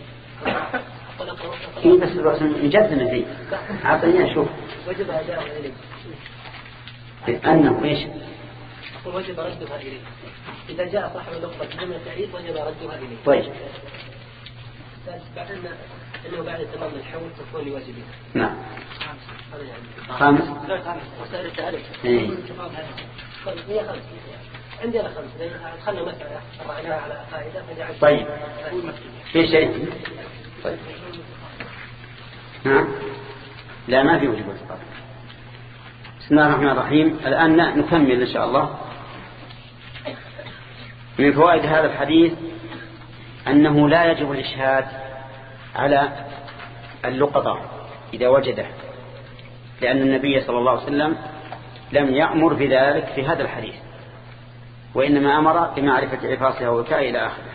إيه بس الرأس مجدنا فيه عطني أشوف. وجب أداء إليه أنه إيش؟ أقول وجب ردها إليه إذا جاء صاحب اللقطة في جملة التعريف وجب ردها إليه. طيب، بعد أن أنه بعد تمام الحول تكون لواجبها. نعم. خامس. وسائل التعريف. إيه. هي خمس. عندي أنا خمس. دخلنا مسألة رأيناها على قاعدة. طيب. في شيء. طيب. نعم. لا ما في وجوب الفطر. بسم الله الرحمن الرحيم. الآن نكمل إن شاء الله. من فوائد هذا الحديث أنه لا يجب الإشهاد على اللقطة إذا وجده، لأن النبي صلى الله عليه وسلم لم يأمر بذلك في هذا الحديث، وإنما أمر بمعرفة عفاصها وكاء إلى آخره.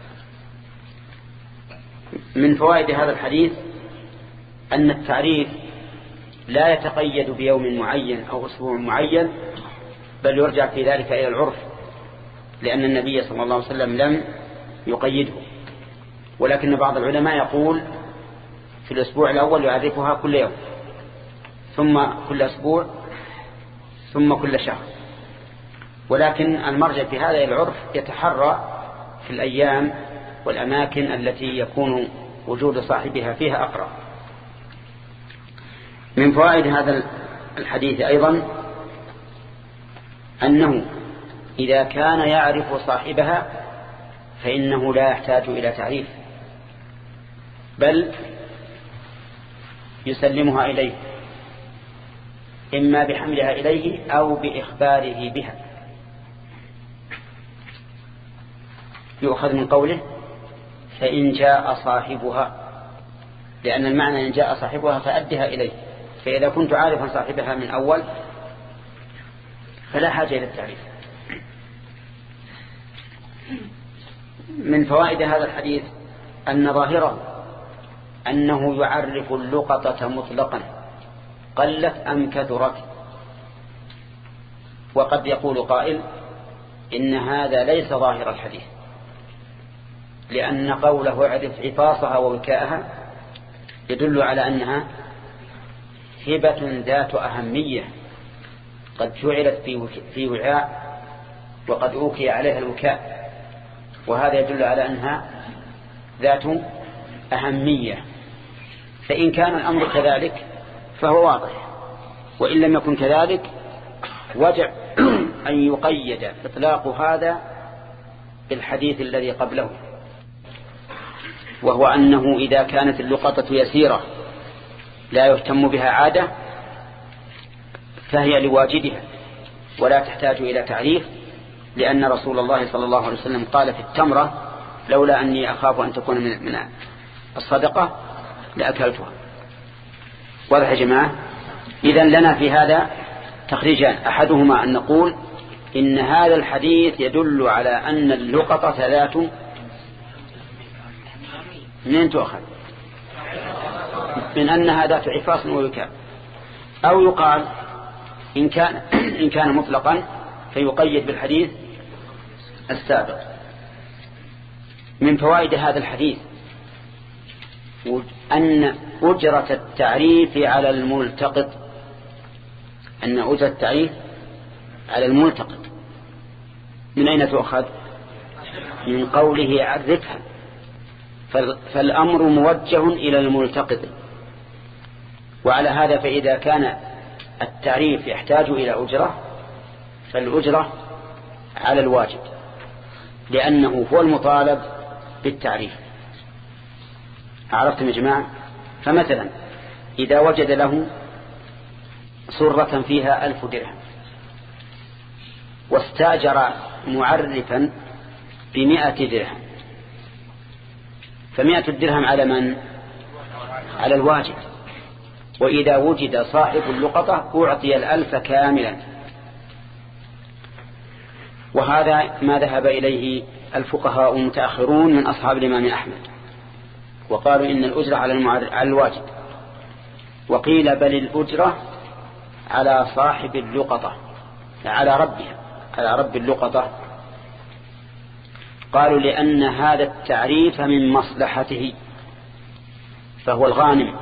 من فوائد هذا الحديث أن التعريف لا يتقيد بيوم معين أو أسبوع معين، بل يرجع في ذلك إلى العرف، لأن النبي صلى الله عليه وسلم لم يقيده. ولكن بعض العلماء يقول في الأسبوع الأول يعرفها كل يوم، ثم كل أسبوع، ثم كل شهر. ولكن المرجع في هذا إلى العرف يتحرى في الأيام والأماكن التي يكون وجود صاحبها فيها أقرب. من فوائد هذا الحديث أيضا أنه إذا كان يعرف صاحبها فإنه لا يحتاج إلى تعريف، بل يسلمها إليه، إما بحملها إليه أو بإخباره بها. يؤخذ من قوله فإن جاء صاحبها، لأن المعنى إن جاء صاحبها فأدها إليه، فإذا كنت عارفا صاحبها من أول فلا حاجة إلى التعريف. من فوائد هذا الحديث أن ظاهره أنه يعرف اللقطة مطلقا قلت أم كثرت. وقد يقول قائل إن هذا ليس ظاهر الحديث، لأن قوله اعرف عفاصها ووكاءها يدل على أنها هبة ذات أهمية قد جعلت في وعاء وقد أوكي عليها الوكاء، وهذا يدل على أنها ذات أهمية. فإن كان الأمر كذلك فهو واضح، وإن لم يكن كذلك وجب أن يقيد إطلاق هذا بالحديث الذي قبله، وهو أنه إذا كانت اللقطة يسيرة لا يهتم بها عادة فهي لواجدها ولا تحتاج إلى تعريف، لأن رسول الله صلى الله عليه وسلم قال في التمرة لولا أني أخاف أن تكون من الصدقة لأكلتها. واضح يا جماعة؟ إذن لنا في هذا تخريجان، أحدهما أن نقول إن هذا الحديث يدل على أن اللقطة ذات منين تؤخذ؟ من أنها ذات عفاص ووكاء. أو يقال إن كان, إن كان مطلقا فيقيد بالحديث السابق. من فوائد هذا الحديث أن أجرة التعريف على الملتقط أن أجرة التعريف على الملتقط من أين تؤخذ؟ من قوله عرفها، فالأمر موجه إلى الملتقط. وعلى هذا فإذا كان التعريف يحتاج إلى أجرة فالأجرة على الواجب، لأنه هو المطالب بالتعريف. عرفتم يا جماعة؟ فمثلا إذا وجد له صرة فيها ألف درهم واستأجر معرفا بمئة درهم، فمئة الدرهم على من؟ على الواجب. وإذا وجد صاحب اللقطة أعطي الألف كاملا. وهذا ما ذهب إليه الفقهاء المتأخرون من أصحاب الإمام أحمد، وقالوا إن الأجرة على الواجب. وقيل بل الأجرة على صاحب اللقطة، على ربها، على رب اللقطة. قالوا لأن هذا التعريف من مصلحته، فهو الغانم،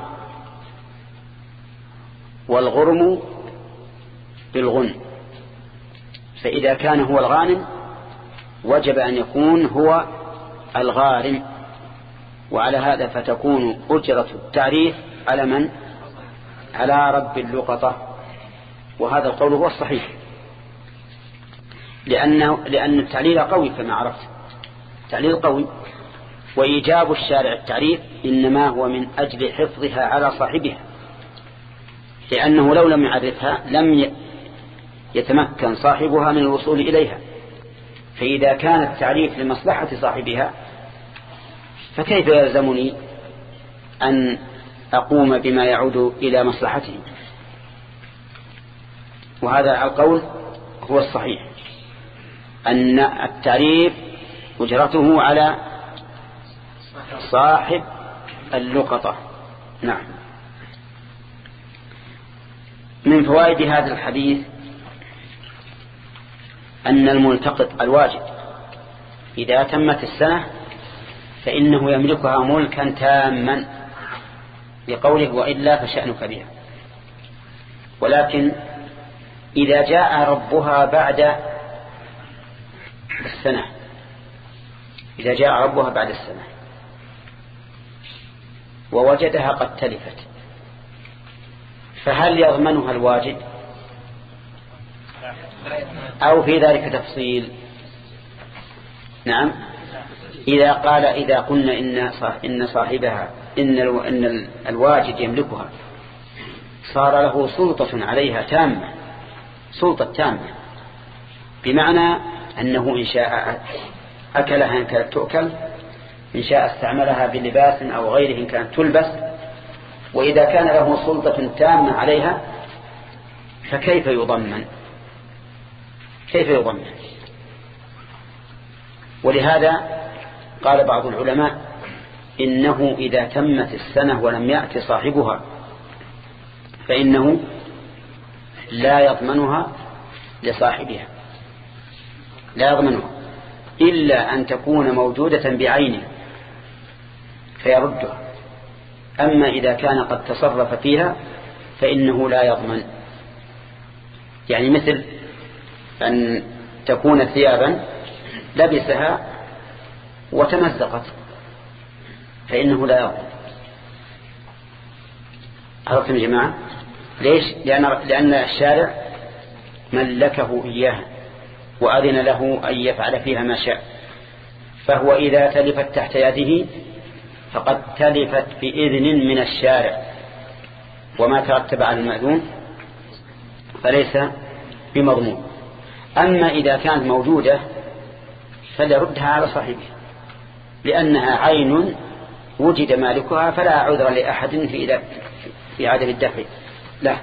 والغرم بالغنم، فإذا كان هو الغانم وجب أن يكون هو الغارم. وعلى هذا فتكون أجرة التعريف على من؟ على رب اللقطة. وهذا القول هو الصحيح، لأنه لأن التعليل قوي كما عرفت، تعليل قوي. وإيجاب الشارع التعريف إنما هو من أجل حفظها على صاحبها، لأنه لو لم يعرفها لم يتمكن صاحبها من الوصول إليها. فإذا كان التعريف لمصلحة صاحبها فكيف يلزمني أن أقوم بما يعود إلى مصلحته؟ وهذا القول هو الصحيح، أن التعريف أجرته على صاحب اللقطة. نعم. من فوائد هذا الحديث أن الملتقط الواجب إذا تمت السنة فإنه يملكها ملكا تاما، لقوله وإلا فشأنك بها. ولكن إذا جاء ربها بعد السنة إذا جاء ربها بعد السنة ووجدها قد تلفت، فهل يضمنها الواجد أو في ذلك تفصيل؟ نعم. إذا قال إذا قلنا إن إن صاحبها إن إن الواجد يملكها صار له سلطة عليها تامة، سلطة تامة، بمعنى أنه إن شاء أكلها إن كانت تؤكل، إن شاء استعملها بلباس أو غيره إن كانت تلبس. وإذا كان له سلطة تامة عليها فكيف يضمن؟ كيف يضمن؟ ولهذا قال بعض العلماء إنه إذا تمت السنة ولم يأتي صاحبها فإنه لا يضمنها لصاحبها، لا يضمنها إلا أن تكون موجودة بعينه فيردها. أما إذا كان قد تصرف فيها فإنه لا يضمن. يعني مثل أن تكون ثيابا لبسها وتمزقت فإنه لا يضمن. عرفتم يا جماعة؟ ليش؟ لأن, لأن الشارع ملكه إياها وأذن له أن يفعل فيها ما شاء، فهو إذا تلفت تحت يده فقد تلفت بإذن من الشارع، وما ترتب على المأذون فليس بمضمون. أما إذا كانت موجودة فليردها على صاحبها، لأنها عين وجد مالكها فلا عذر لأحد في في عدم الدفع لا.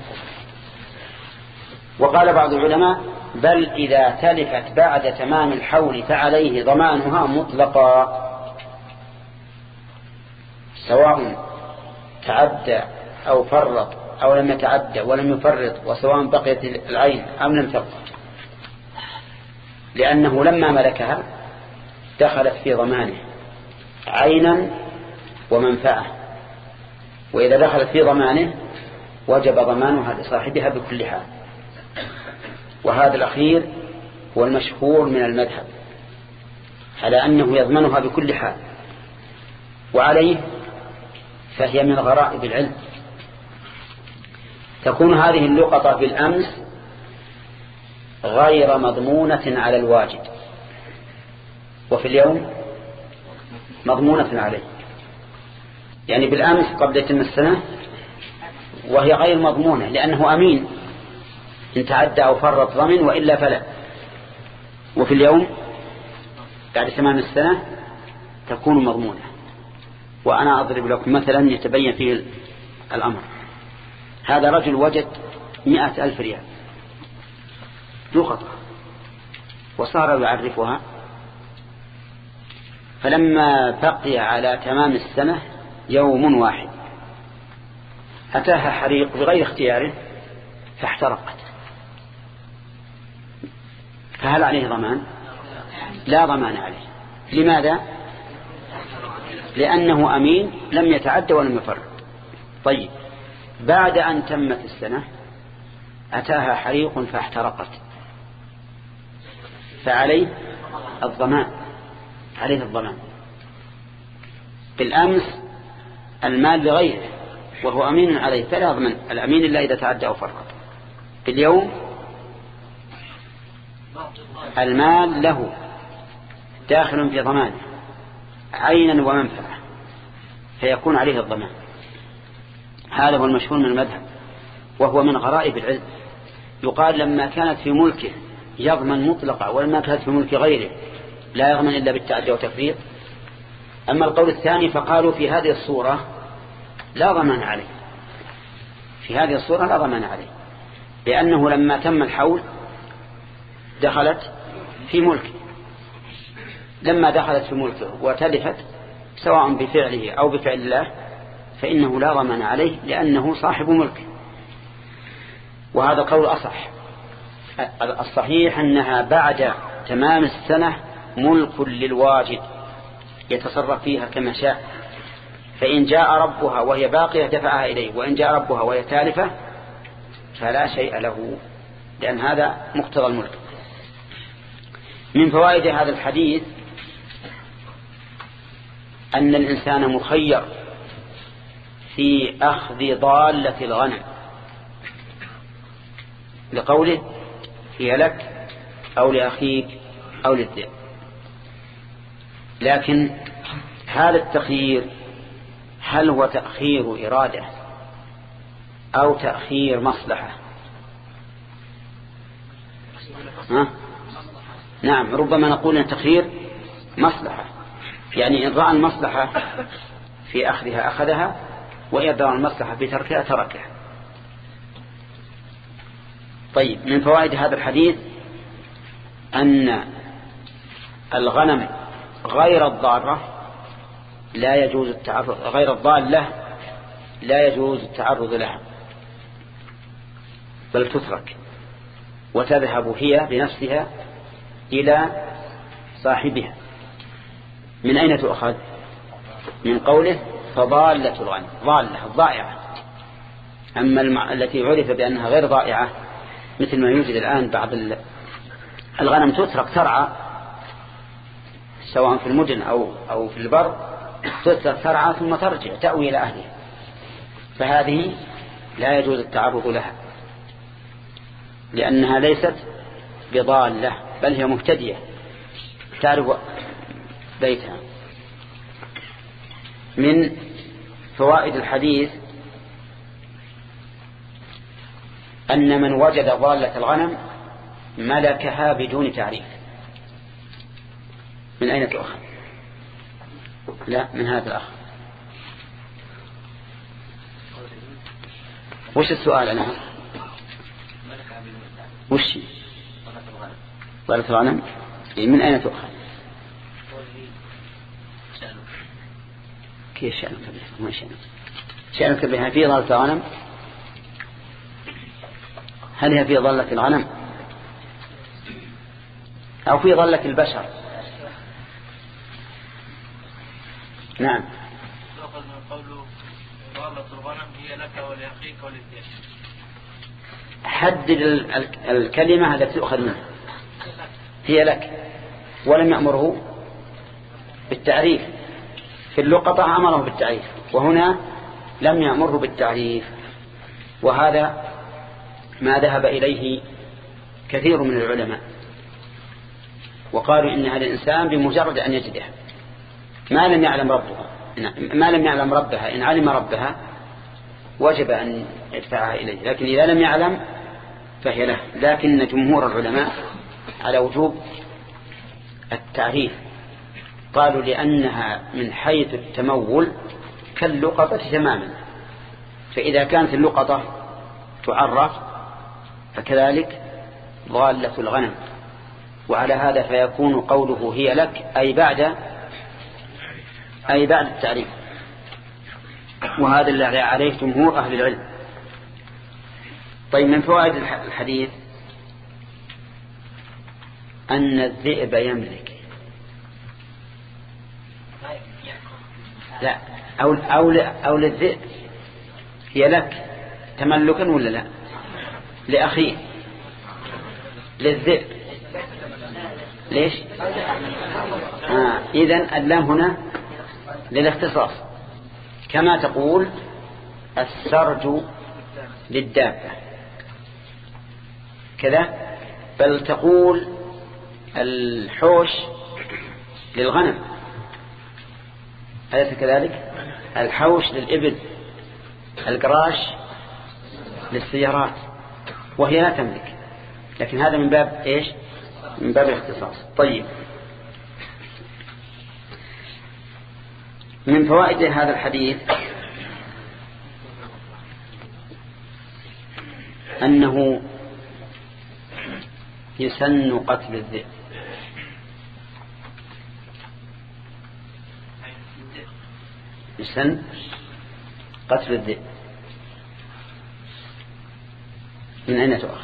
وقال بعض العلماء بل إذا تلفت بعد تمام الحول فعليه ضمانها مطلقا، سواء تعدى أو فرط أو لم يتعدى ولم يفرط، وسواء بقيت العين أم لم تبقى، لأنه لما ملكها دخلت في ضمانه عينا ومنفعة، وإذا دخلت في ضمانه وجب ضمانها لصاحبها بكل حال. وهذا الأخير هو المشهور من المذهب على أنه يضمنها بكل حال، وعليه فهي من غرائب العلم. تكون هذه اللقطة بالأمس غير مضمونة على الواجد، وفي اليوم مضمونة عليه. يعني بالأمس قبل يتم السنة وهي غير مضمونة لأنه أمين إن تعدى أو فرط ضمن، وإلا فلا. وفي اليوم بعد تمام السنة تكون مضمونة. وأنا أضرب لكم مثلا يتبين فيه الأمر. هذا رجل وجد مئة ألف ريال لقطة وصار يعرفها، فلما بقي على تمام السنة يوم واحد أتاها حريق بغير اختياره فاحترقت، فهل عليه ضمان؟ لا ضمان عليه. لماذا؟ لأنه أمين لم يتعد ولم يفرط. طيب بعد أن تمت السنة أتاها حريق فاحترقت فعليه الضمان، عليه الضمان. بالأمس المال لغيره وهو أمين عليه فلا يضمن الأمين إلا إذا تعدى أو فرط. باليوم المال له داخل في ضمانه عينا ومنفعة فيكون عليه الضمان. هذا هو المشهور من المذهب، وهو من غرائب العلم. يقال لما كانت في ملكه يضمن مطلقا، ولما كانت في ملك غيره لا يضمن إلا بالتعدي وتفريط. أما القول الثاني فقالوا في هذه الصورة لا ضمان عليه، في هذه الصورة لا ضمان عليه، لأنه لما تم الحول دخلت في ملكه. لما دخلت في ملكه وتلفت سواء بفعله أو بفعل الله فإنه لا ضمان عليه لأنه صاحب ملك. وهذا قول أصح. الصحيح أنها بعد تمام السنة ملك للواجد يتصرف فيها كما شاء، فإن جاء ربها وهي باقية دفعها إليه، وإن جاء ربها وهي تالفة فلا شيء له، لأن هذا مقتضى الملك. من فوائد هذا الحديث أن الإنسان مخير في أخذ ضالة الغنم، لقوله هي لك أو لأخيك أو للذئب. لكن هذا التخيير هل هو تأخير إرادة أو تأخير مصلحة؟ ها؟ نعم، ربما نقول أن تخيير مصلحة، يعني إن رأى المصلحة في أخذها أخذها، وإن رأى المصلحة في تركها تركها. طيب من فوائد هذا الحديث أن الغنم غير الضارة لا يجوز التعرض غير الضالة لا يجوز التعرض لها، بل تترك وتذهب هي بنفسها إلى صاحبها. من أين تؤخذ؟ من قوله فضالة الغنم، ضالة ضائعة. أما المع... التي عرف بأنها غير ضائعة مثل ما يوجد الآن بعض الغنم تترك ترعى سواء في المدن أو, أو في البر، تترك ترعى ثم ترجع تأوي إلى أهلها، فهذه لا يجوز التعرض لها لأنها ليست بضالة بل هي مهتدية تعرف بيتها. من فوائد الحديث أن من وجد ضالة الغنم ملكها بدون تعريف. من أين تؤخذ؟ لا، من هذا الأخ. وش السؤال أنا؟ وش ضالة الغنم من أين تؤخذ؟ كيف شأنك بها؟ ما شأنك شأنك بها في ضالة الغنم؟ هل هي في ضالة الغنم أو في ضالة البشر؟ نعم. تأخذ من قوله ضالة الغنم هي لك ولأخيك وللذئب. حدد الكلمة التي تؤخذ منها. هي لك، ولم يأمره بالتعريف. في اللقطة أمره بالتعريف، وهنا لم يأمره بالتعريف، وهذا ما ذهب إليه كثير من العلماء، وقالوا إنها الإنسان بمجرد أن يجدها ما لم يعلم ربها ما لم يعلم ربها إن علم ربها وجب أن يدفعها إليه، لكن إذا لم يعلم فهي له. لكن جمهور العلماء على وجوب التعريف، قالوا لأنها من حيث التمول كاللقطة تماما، فإذا كانت اللقطة تعرف فكذلك ضالة الغنم، وعلى هذا فيكون قوله هي لك أي بعد أي بعد التعريف، وهذا الذي عليه جمهور أهل العلم. طيب، من فوائد الحديث أن الذئب يملك لا أو أو أو للذئب هي لك تملكا ولا لا؟ لأخيه للذئب ليش؟ آه إذن اللام هنا للاختصاص، كما تقول السرج للدابة كذا، بل تقول الحوش للغنم أليس كذلك؟ الحوش للإبل، القراش للسيارات، وهي لا تملك، لكن هذا من باب إيش؟ من باب الاختصاص. طيب، من فوائد هذا الحديث أنه يسن قتل الذئب، يسن قتل الذئب. من أين تؤخذ؟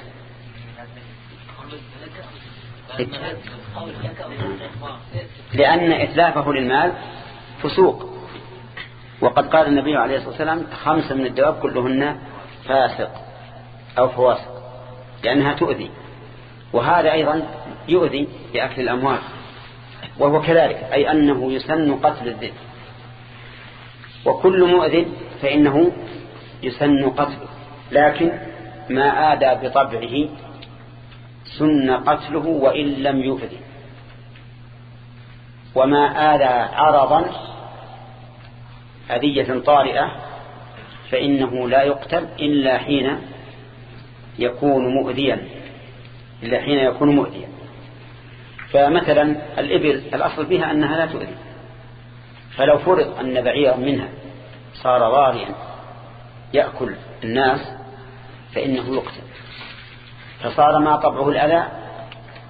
لأن إتلافه للمال فسوق، وقد قال النبي عليه الصلاة والسلام خمسة من الدواب كلهن فاسق أو فواسق، لأنها تؤذي، وهذا أيضا يؤذي بأكل الأموال، وهو كذلك، أي أنه يسن قتل الذئب، وكل مؤذن فإنه يسن قتله، لكن ما آدى بطبعه سن قتله وإن لم يؤذي، وما آذى عرضا أذية طارئة فإنه لا يقتل إلا حين يكون مؤذيا إلا حين يكون مؤذيا. فمثلا الإبل الأصل بها أنها لا تؤذي، فلو فرض أن بعيرا منها صار ضاريا يأكل الناس فإنه يقتل، فصار ما طبعه الأذى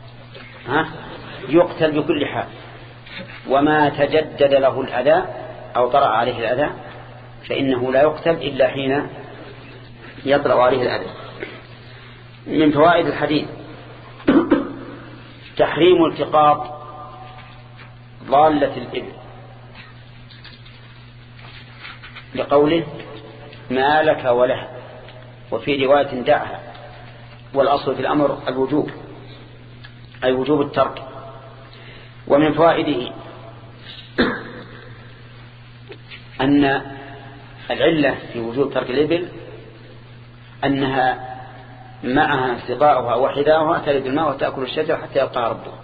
ها يقتل بكل حال، وما تجدد له الأذى أو طرأ عليه الأذى فإنه لا يقتل إلا حين يطرأ عليه الأذى. من فوائد الحديث تحريم التقاط ضالة الإبل لقوله ما لك ولها، وفي رواية دعها، والأصل في الأمر الوجوب أي وجوب الترك. ومن فوائده أن العلة في وجوب ترك الإبل أنها معها سقاؤها وحذاؤها تلد الماء وتأكل الشجر حتى يلقى ربها.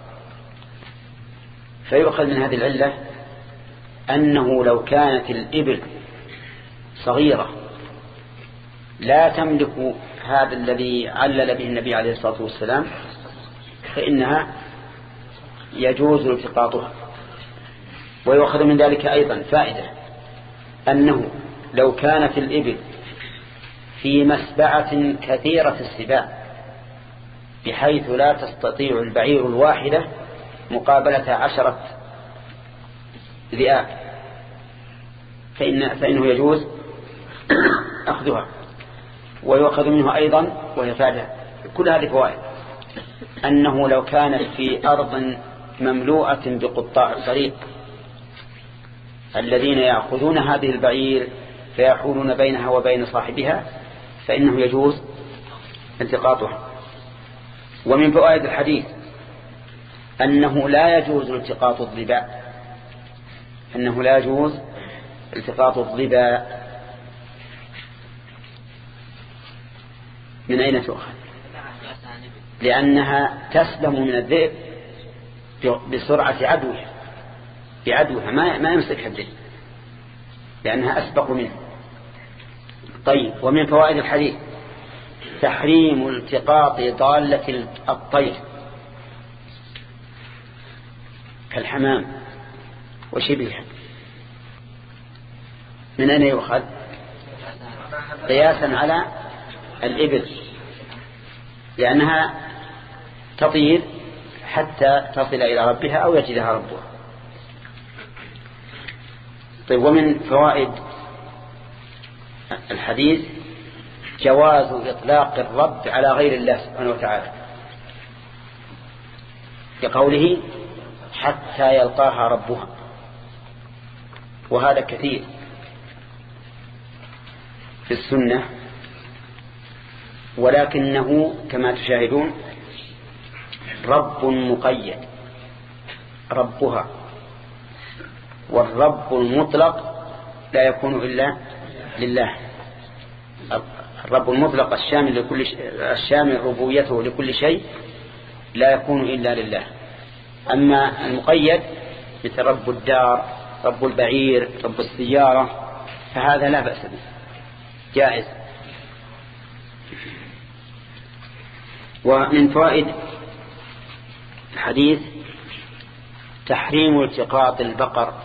فيؤخذ من هذه العلة أنه لو كانت الإبل صغيرة لا تملك هذا الذي علل به النبي عليه الصلاة والسلام فإنها يجوز التقاطها. ويؤخذ من ذلك أيضا فائدة أنه لو كانت الإبل في مسبعة كثيرة السباع بحيث لا تستطيع البعير الواحدة مقابلة عشرة ذئاب فإن فإنه يجوز أخذها. ويؤخذ منه أيضا وهي فائدة كل هذه فوائد أنه لو كانت في أرض مملوءة بقطاع الطريق الذين يأخذون هذه البعير فيحولون بينها وبين صاحبها فإنه يجوز التقاطها. ومن فوائد الحديث أنه لا يجوز التقاط الظباء أنه لا يجوز التقاط الظباء. من أين تؤخذ؟ لأنها تسلم من الذئب بسرعة عدوها بعدوها ما ما يمسك الذئب لأنها أسبق منه. طيب. ومن فوائد الحديث تحريم التقاط ضالة الطير كالحمام وشبهها. من أين يؤخذ؟ قياسا على الإبل لأنها تطير حتى تصل إلى ربها أو يجدها ربها. طيب. ومن فوائد الحديث جواز إطلاق الرب على غير الله سبحانه وتعالى كقوله حتى يلقاها ربها، وهذا كثير في السنة، ولكنه كما تشاهدون رب مقيد ربها، والرب المطلق لا يكون إلا لله. الرب المطلق الشامل لكل شيء الشامل ربوبيته لكل شيء لا يكون إلا لله. أما المقيد مثل رب الدار رب البعير رب السيارة فهذا لا بأس به جائز. ومن فوائد الحديث تحريم التقاط البقر.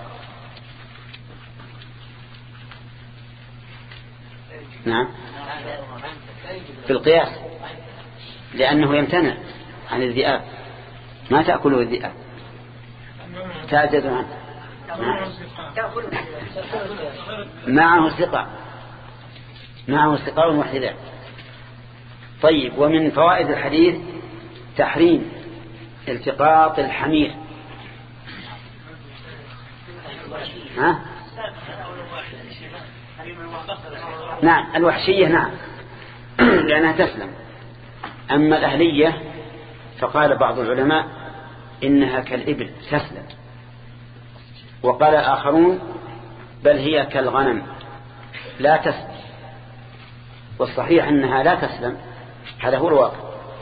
نعم في القياس لأنه يمتنع عن الذئاب ما تأكله الذئاب تعجز عنه معه سقع معه سقاع وحذاء. طيب. ومن فوائد الحديث تحريم التقاط الحمير. ها؟ نعم الوحشية نعم لأنها تسلم. أما الأهلية فقال بعض العلماء إنها كالإبل تسلم، وقال آخرون بل هي كالغنم لا تسلم، والصحيح أنها لا تسلم. هذا هو الواقع.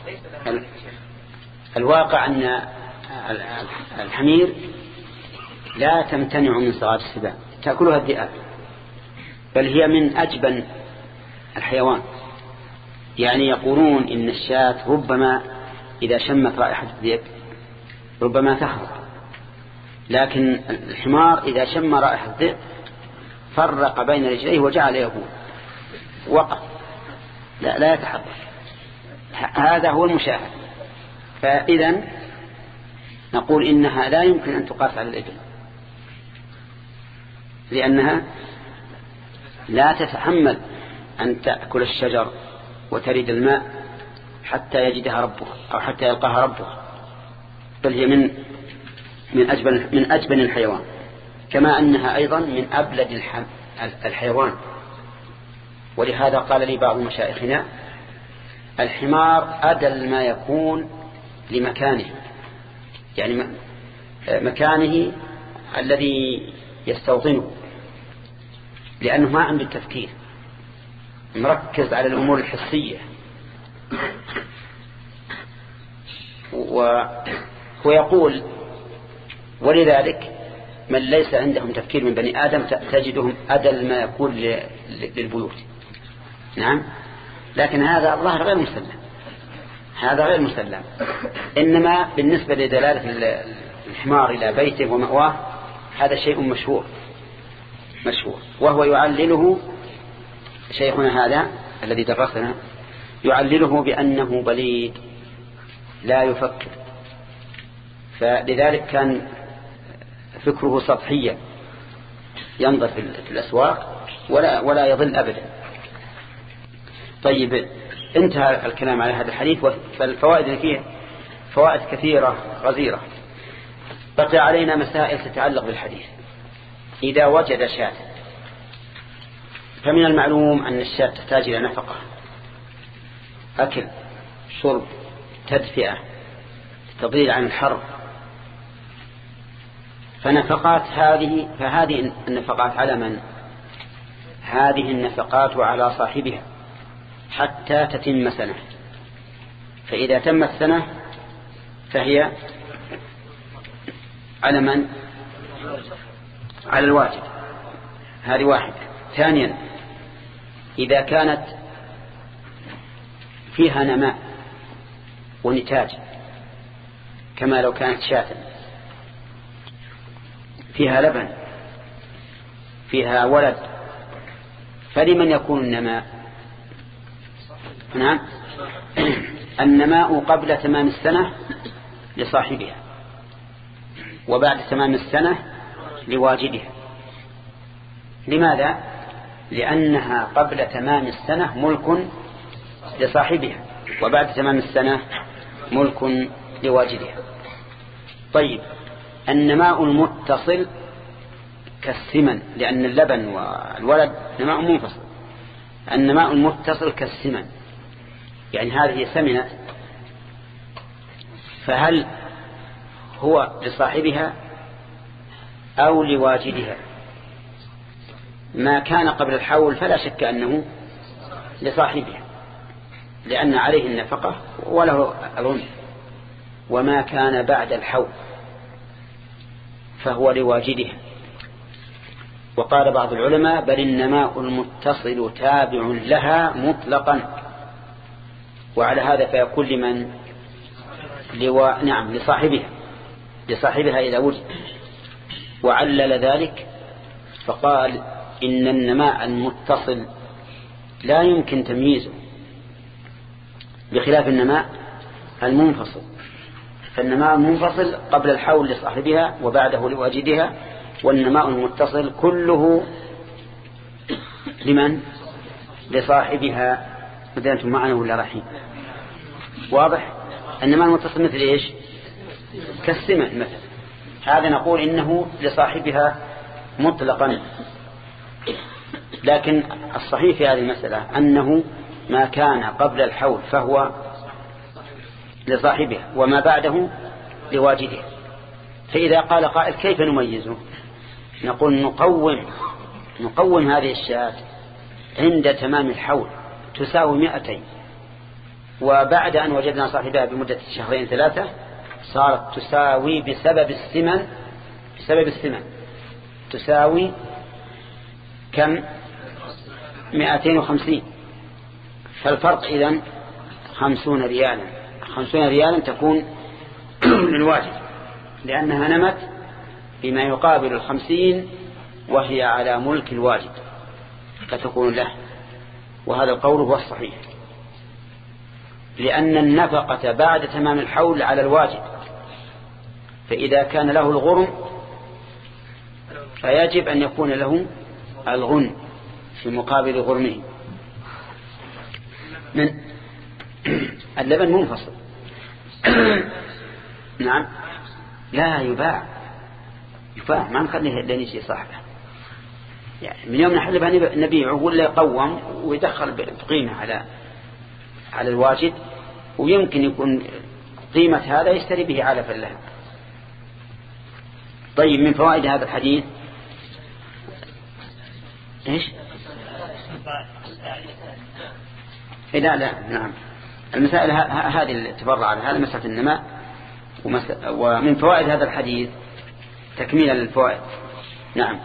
الواقع أن الحمير لا تمتنع من صغار السباع تأكلها الذئاب، بل هي من أجبن الحيوان. يعني يقولون إن الشاة ربما إذا شمت رائحة الذئب ربما تهرب، لكن الحمار إذا شم رائحة الذئب فرق بين رجليه وجعل يهول وقف لا, لا يتحرك. هذا هو المشاهد. فإذا نقول إنها لا يمكن أن تقاس على الإبل. لأنها لا تتحمل أن تأكل الشجر وترد الماء حتى يجدها ربها أو حتى يلقاها ربها، بل هي من من أجبن من أجبن الحيوان، كما أنها أيضا من أبلد الحيوان. ولهذا قال لي بعض مشايخنا: الحمار أدل ما يكون لمكانه، يعني مكانه الذي يستوطنه، لأنه ما عنده التفكير، مركز على الأمور الحسية. ويقول: ولذلك من ليس عندهم تفكير من بني آدم تجدهم أدل ما يكون للبيوت. نعم، لكن هذا الله غير مسلم، هذا غير مسلم. إنما بالنسبة لدلالة الحمار إلى بيته ومأواه هذا شيء مشهور مشهور وهو يعلله شيخنا هذا الذي درسنا، يعلله بأنه بليد لا يفكر، فلذلك كان فكره سطحيا، ينظر في الأسواق ولا ولا يضل أبدا. طيب، انتهى الكلام على هذا الحديث، فالفوائد فيه فوائد كثيرة غزيرة. بقي علينا مسائل تتعلق بالحديث. إذا وجد شاة، فمن المعلوم أن الشاة تحتاج إلى نفقة، أكل، شرب، تدفئة، تضيل عن الحر، فنفقات هذه فهذه النفقات على من؟ هذه النفقات على صاحبها حتى تتم سنة، فإذا تمت سنة فهي على من؟ على الواجب. هذه واحدة. ثانيا، إذا كانت فيها نماء ونتاج، كما لو كانت شاة فيها لبن فيها ولد، فلمن يكون النماء؟ نعم، النماء قبل تمام السنة لصاحبها، وبعد تمام السنة لواجدها. لماذا؟ لأنها قبل تمام السنة ملك لصاحبها، وبعد تمام السنة ملك لواجدها. طيب، النماء المتصل كالسمن، لأن اللبن والولد نماء منفصل. النماء المتصل كالسمن، يعني هذه سمنت، فهل هو لصاحبها أو لواجدها؟ ما كان قبل الحول فلا شك أنه لصاحبها، لأن عليه النفقة وله الغنم. وما كان بعد الحول فهو لواجدها. وقال بعض العلماء: بل النماء المتصل تابع لها مطلقا. وعلى هذا فيكون لمن؟ لو... نعم لصاحبها لصاحبها إذا وجد. وعلل ذلك فقال: إن النماء المتصل لا يمكن تمييزه، بخلاف النماء المنفصل. فالنماء المنفصل قبل الحول لصاحبها وبعده لواجدها، والنماء المتصل كله لمن؟ لصاحبها. ماذا أنتم معنا ولا رايحين؟ واضح؟ النماء المتصل مثل إيش؟ كالسمن مثل هذا، نقول إنه لصاحبها مطلقا. لكن الصحيح في هذه المسألة أنه ما كان قبل الحول فهو لصاحبه، وما بعده لواجده. فإذا قال قائل: كيف نميزه؟ نقول: نقوم نقوم هذه الشاة عند تمام الحول تساوي مئتين، وبعد أن وجدنا صاحبها بمدة شهرين ثلاثة صارت تساوي بسبب السمن بسبب السمن تساوي كم؟ مئتين وخمسين. فالفرق إذن خمسون ريالا خمسون ريالا تكون للواجب، لأنها نمت بما يقابل الخمسين وهي على ملك الواجب فتكون له. وهذا القول هو الصحيح، لأن النفقة بعد تمام الحول على الواجب، فإذا كان له الغرم فيجب أن يكون له الغن في مقابل غرمه. من اللبن منفصل. نعم لا يباع يباع ما نخليه لين يجي صاحبه، يعني من يوم نحلبها نبيعه ولا يقوم ويدخل بقيمة على على الواجد، ويمكن يكون قيمة هذا يشتري به علفا له. طيب من فوائد هذا الحديث ايش؟ لا لا نعم المسائل هذه اللي تبرع عنها هذه مسألة النماء. ومن فوائد هذا الحديث تكميلا للفوائد نعم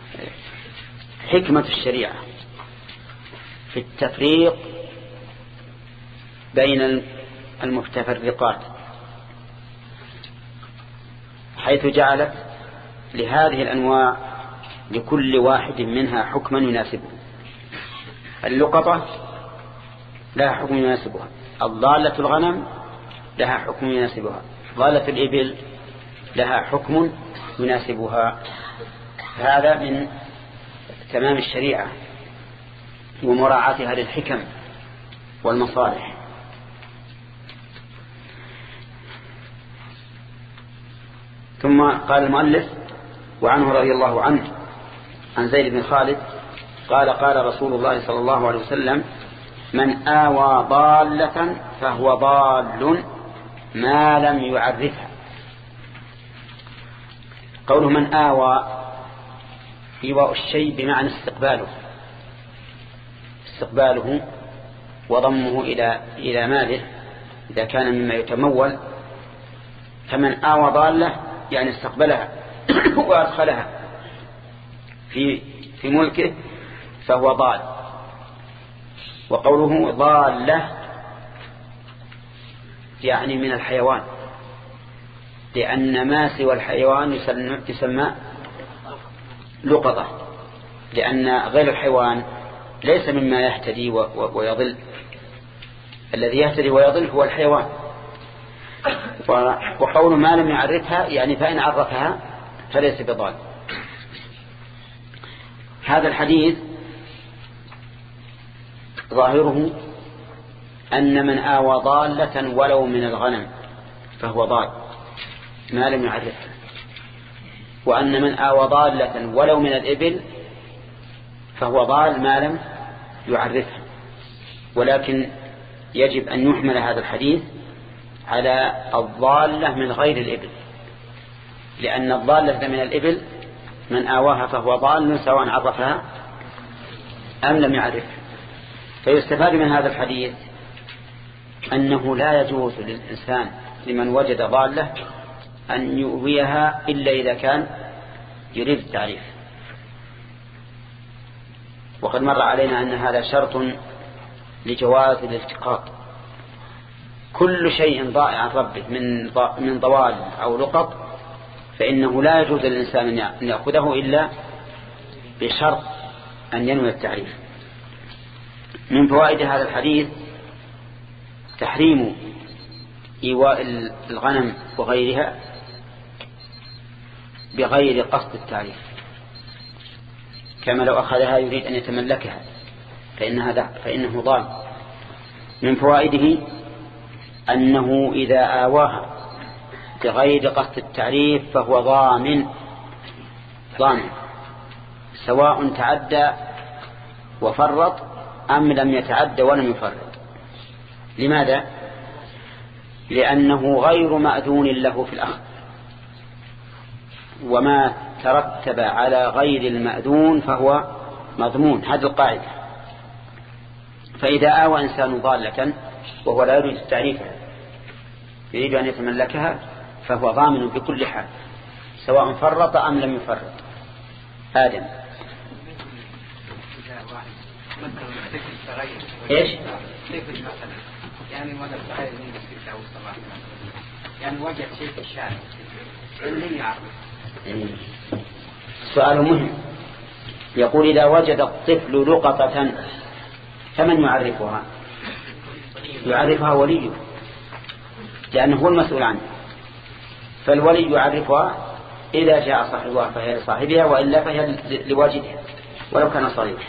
حكمة الشريعة في التفريق بين المتفرقات، حيث جعلت لهذه الأنواع لكل واحد منها حكما يناسبه. اللقطة لها حكم يناسبها، الضالة الغنم لها حكم يناسبها، ضالة الإبل لها حكم يناسبها. هذا من تمام الشريعة ومراعاتها للحكم والمصالح. ثم قال المؤلف وعنه رضي الله عنه عن زيد بن خالد قال قال رسول الله صلى الله عليه وسلم من آوى ضالة فهو ضال ما لم يعرفها. قوله من آوى إيواء الشيء بمعنى استقباله استقباله وضمه إلى إلى ماله إذا كان مما يتمول. فمن آوى ضالة يعني استقبلها وأدخلها في في ملكه فهو ضال. وقوله ضالة يعني من الحيوان، لأن ما سوى الحيوان يسمى لقطة، لأن غير الحيوان ليس مما يهتدي ويضل. الذي يهتدي ويضل هو الحيوان. وقول ما لم يعرفها يعني فإن عرفها فليس بضال. هذا الحديث ظاهره أن من آوى ضالة ولو من الغنم فهو ضال ما لم يعرفها، وأن من آوى ضالة ولو من الإبل فهو ضال ما لم يعرفها. ولكن يجب أن يحمل هذا الحديث على الضالة من غير الإبل، لأن الضالة من الإبل من آواها فهو ضال سواء عرفها أم لم يعرفها. فيستفاد من هذا الحديث أنه لا يجوز للإنسان لمن وجد ضالة أن يؤويها إلا إذا كان يريد التعريف. وقد مر علينا أن هذا شرط لجواز الالتقاط. كل شيء ضائع عن ربه من من ضوال أو لقط فإنه لا يجوز للإنسان أن يأخذه إلا بشرط أن ينوي التعريف. من فوائد هذا الحديث تحريم إيواء الغنم وغيرها بغير قصد التعريف، كما لو أخذها يريد أن يتملكها فإنها فإنه ضال. من فوائده أنه إذا آواها بغير قصد التعريف فهو ضامن ضامن سواء تعدى وفرط أم لم يتعدى ولم يفرط. لماذا؟ لأنه غير مأذون له في الأخذ، وما ترتب على غير المأذون فهو مضمون. هذه القاعدة. فإذا آوى إنسان ضالة وهو لا يريد التعريف يريد أن يتملكها فهو ضامن بكل حال سواء فرط أم لم يفرط. آدم إيش؟ يعني ماذا تغير من الستة أو الصباح يعني وجد شيء في الشارع اللي يعرف. سؤال مهم. يقول إذا وجد الطفل لقطة فمن يعرفها؟ يعرفها وليه، لأنه هو المسؤول عنه. فالولي يعرفها إذا جاء صاحبها فهي لصاحبها وإلا فهي لواجدها ولو كان صغيرا.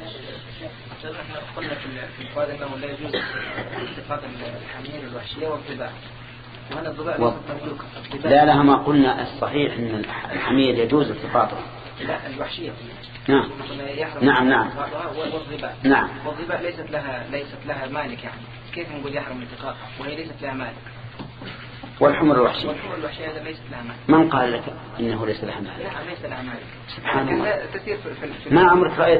قلنا في الفوائد أنه لا يجوز اتخاذ الحمير الوحشية والضباع، وهذا الضباع و... لا لا ما قلنا الصحيح أن الحمير يجوز التقاطه. لا الوحشية. نعم نعم نعم والضباع نعم والضباع ليست لها ليست لها مالك، يعني كيف نقول يحرم التقاطه وهي ليست لها مالك؟ والحمر الوحشية والحمر الوحشية هذا ليست لها مالك. من قال لك إنه ليس لها مالك؟ لا ليس لها مالك. سبحان الله. تسير في في ما عمرك رأيت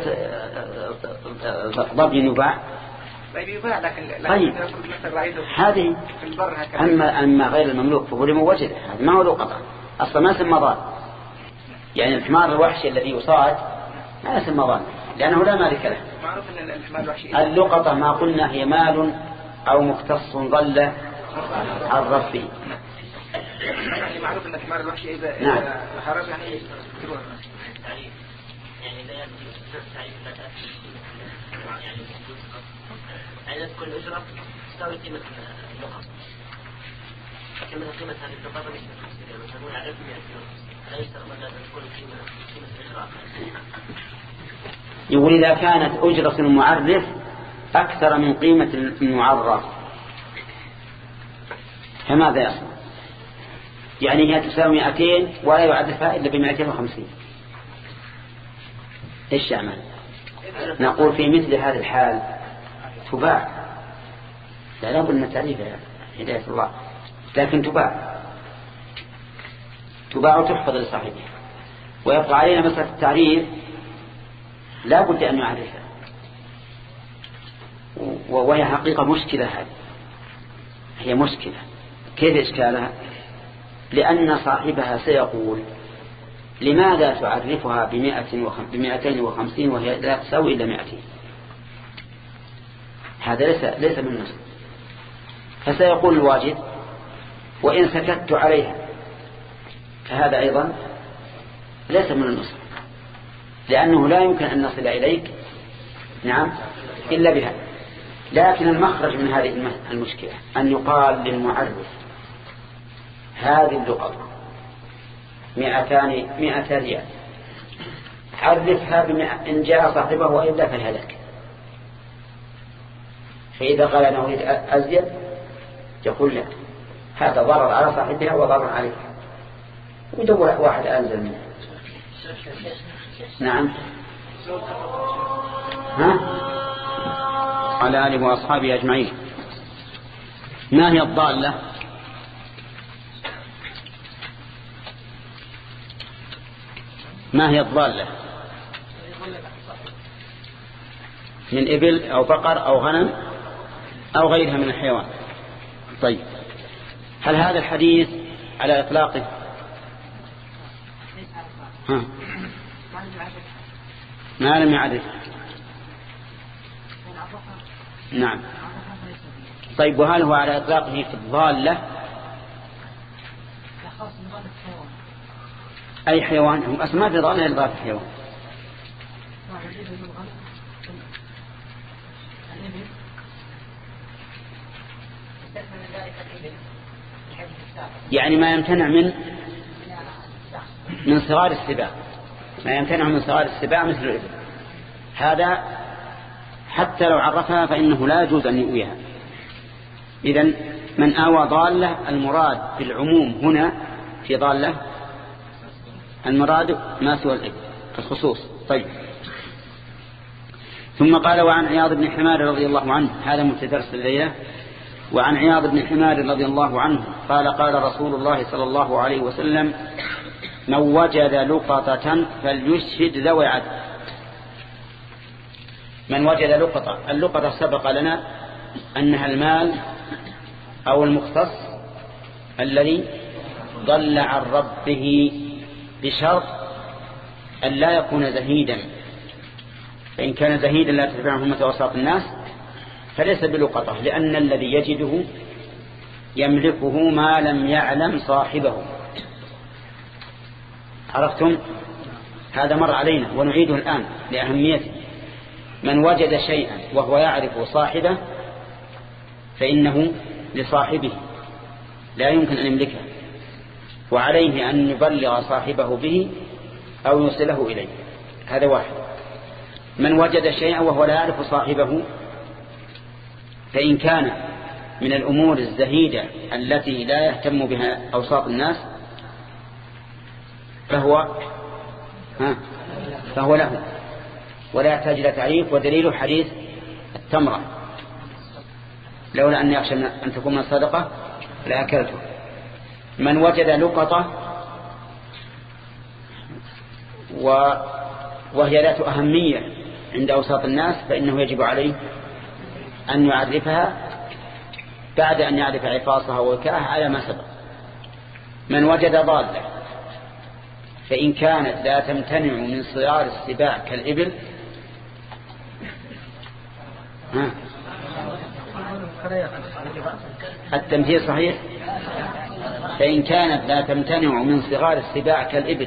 ضبي يباع؟ يباع لكن طيب هذه في البر هكذا. أما أما غير المملوك فهو لموجد، هذا ما هو ذو قطع أصلا، ما سمى ضال. يعني الحمار الوحشي الذي يصاد ما يسمى ضال لأنه لا مالك له. معروف أن الحمار الوحشي اللقطة ما قلنا هي مال أو مختص ضل عن ربه. يعني معروف أن الحمار الوحشي إذا نعم. حرب يعني تروح يعني لا يجوز تعريف المتاع يعني يعني كل أجرة تساوي قيمة اللقطة، لكن من قيمة هذه اللقطة مش مثلا مثلا على مئة يورو لا يستغرب أن تكون قيمة قيمة الإجراء. يقول إذا كانت أجرة المعرف أكثر من قيمة المعرف فماذا يصنع؟ يعني هي تساوي مئتين ولا يعرفها إلا بمئتين وخمسين، إيش يعمل؟ نقول في مثل هذه الحال تباع، لا لا بد من تعريفها هداية الله، لكن تباع تباع وتحفظ لصاحبها. ويبقى علينا مسألة التعريف لا بد أن نعرفها، وهي حقيقة مشكلة. هذه هي مشكلة. كيف إشكالها؟ لأن صاحبها سيقول لماذا تعرفها بمئتين وخمسين وهي لا تساوي إلا مئتين؟ هذا ليس, ليس من النص. فسيقول الواجد وإن سكت عليها فهذا أيضا ليس من النص، لأنه لا يمكن أن نصل إليك نعم إلا بها. لكن المخرج من هذه المشكلة أن يقال للمعرف هذه اللقطة مئتان مئة ريال عرفها بمئة إن جاء صاحبه وإلا فهي لك. فإذا قال أنا أريد أزيد يقول لك هذا ضرر على صاحبها وضرر عليها، ويدور واحد أنزل منه. نعم. ها؟ على آله وأصحابه أجمعين. ما هي الضالة؟ ما هي الضالة؟ من إبل أو بقر أو غنم أو غيرها من الحيوان. طيب هل هذا الحديث على إطلاقه؟ ها؟ ما لم يعرف. نعم. طيب وهل هو على إطلاقه في الضالة؟ أي حيوان؟ هم أسماء في ضالة إلا في حيوان. يعني ما يمتنع من من صغار السباع، ما يمتنع من صغار السباع مثل الإبل، هذا حتى لو عرفها فإنه لا يجوز أن يؤويها. إذن من آوى ضالة المراد بالعموم هنا في ضالة المراد ما سوى الإبل الخصوص. طيب ثم قال وعن عياض بن حمار رضي الله عنه، هذا متدرس الليلة. وعن عياض بن حمار رضي الله عنه قال قال رسول الله صلى الله عليه وسلم من وجد لقطة فليشهد ذوي عدل. من وجد لقطة، اللقطة سبق لنا أنها المال أو المختص الذي ضل عن ربه بشرط أن لا يكون زهيدا، فإن كان زهيدا لا تتبعه همة وساط الناس فليس بلقطة، لأن الذي يجده يملكه ما لم يعلم صاحبه. عرفتم؟ هذا مر علينا ونعيده الآن لأهميته. من وجد شيئا وهو يعرف صاحبه فإنه لصاحبه لا يمكن أن يملكه. وعليه أن يبلغ صاحبه به أو يوصله إليه. هذا واحد. من وجد شيئا وهو لا يعرف صاحبه، فإن كان من الأمور الزهيدة التي لا يهتم بها أوساط الناس فهو ها فهو له ولا يحتاج إلى تعريف. ودليل حديث التمرة: لولا أن يخشى أن تكون من صدقة لأكلته. من وجد لقطة وهي ذات أهمية عند أوساط الناس فإنه يجب عليه أن يعرفها بعد أن يعرف عفاصها ووكاءها على ما سبق. من وجد ضالة فإن كانت لا تمتنع من صغار السباع كالإبل ها التمثيل صحيح. فإن كانت لا تمتنع من صغار السباع كالإبل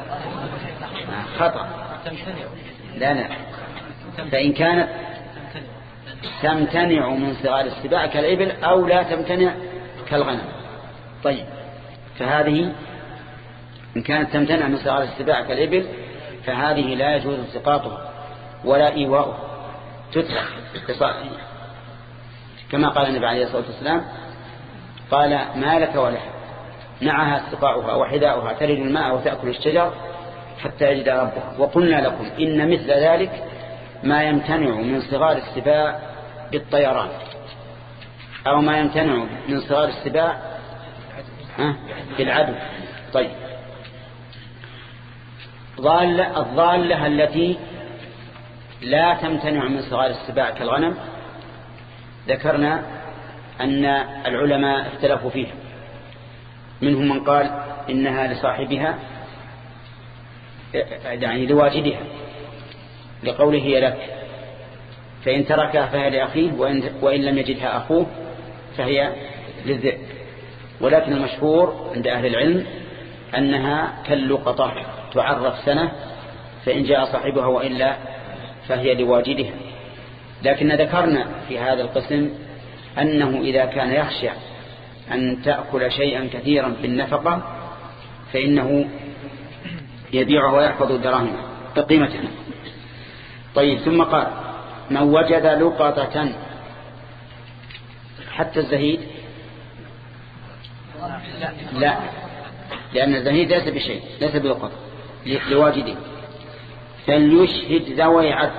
خطأ. لا لا فإن كانت تمتنع من صغار السباع كالإبل أو لا تمتنع كالغنم. طيب فهذه إن كانت تمتنع من صغار السباع كالإبل فهذه لا يجوز التقاطها ولا إيواؤها، تترك كما قال النبي عليه الصلاة والسلام: قال ما لك ولها، نعها استقاؤها وحذاؤها ترد الماء وتأكل الشجر حتى يجد ربها. وقلنا لكم إن مثل ذلك ما يمتنع من صغار السباع بالطيران، أو ما يمتنع من صغار السباع بالعدو. طيب ضالة الضالة التي لا تمتنع من صغار السباع كالغنم ذكرنا أن العلماء اختلفوا فيها. منهم من قال إنها لصاحبها يعني لواجدها لقوله هي لك، فإن تركها فهي لأخيه، وإن, وإن لم يجدها أخوه فهي للذئب. ولكن المشهور عند أهل العلم أنها كاللقطة تعرف سنة، فإن جاء صاحبها وإلا فهي لواجدها. لكن ذكرنا في هذا القسم أنه إذا كان يخشى أن تأكل شيئا كثيرا بالنفقة فإنه يبيعه ويحفظ دراهمه بقيمته. طيب ثم قال: من وجد لقطة. حتى الزهيد لا، لأن الزهيد ليس بشيء، ليس بلقطة لواجده. فليشهد ذوي عدل.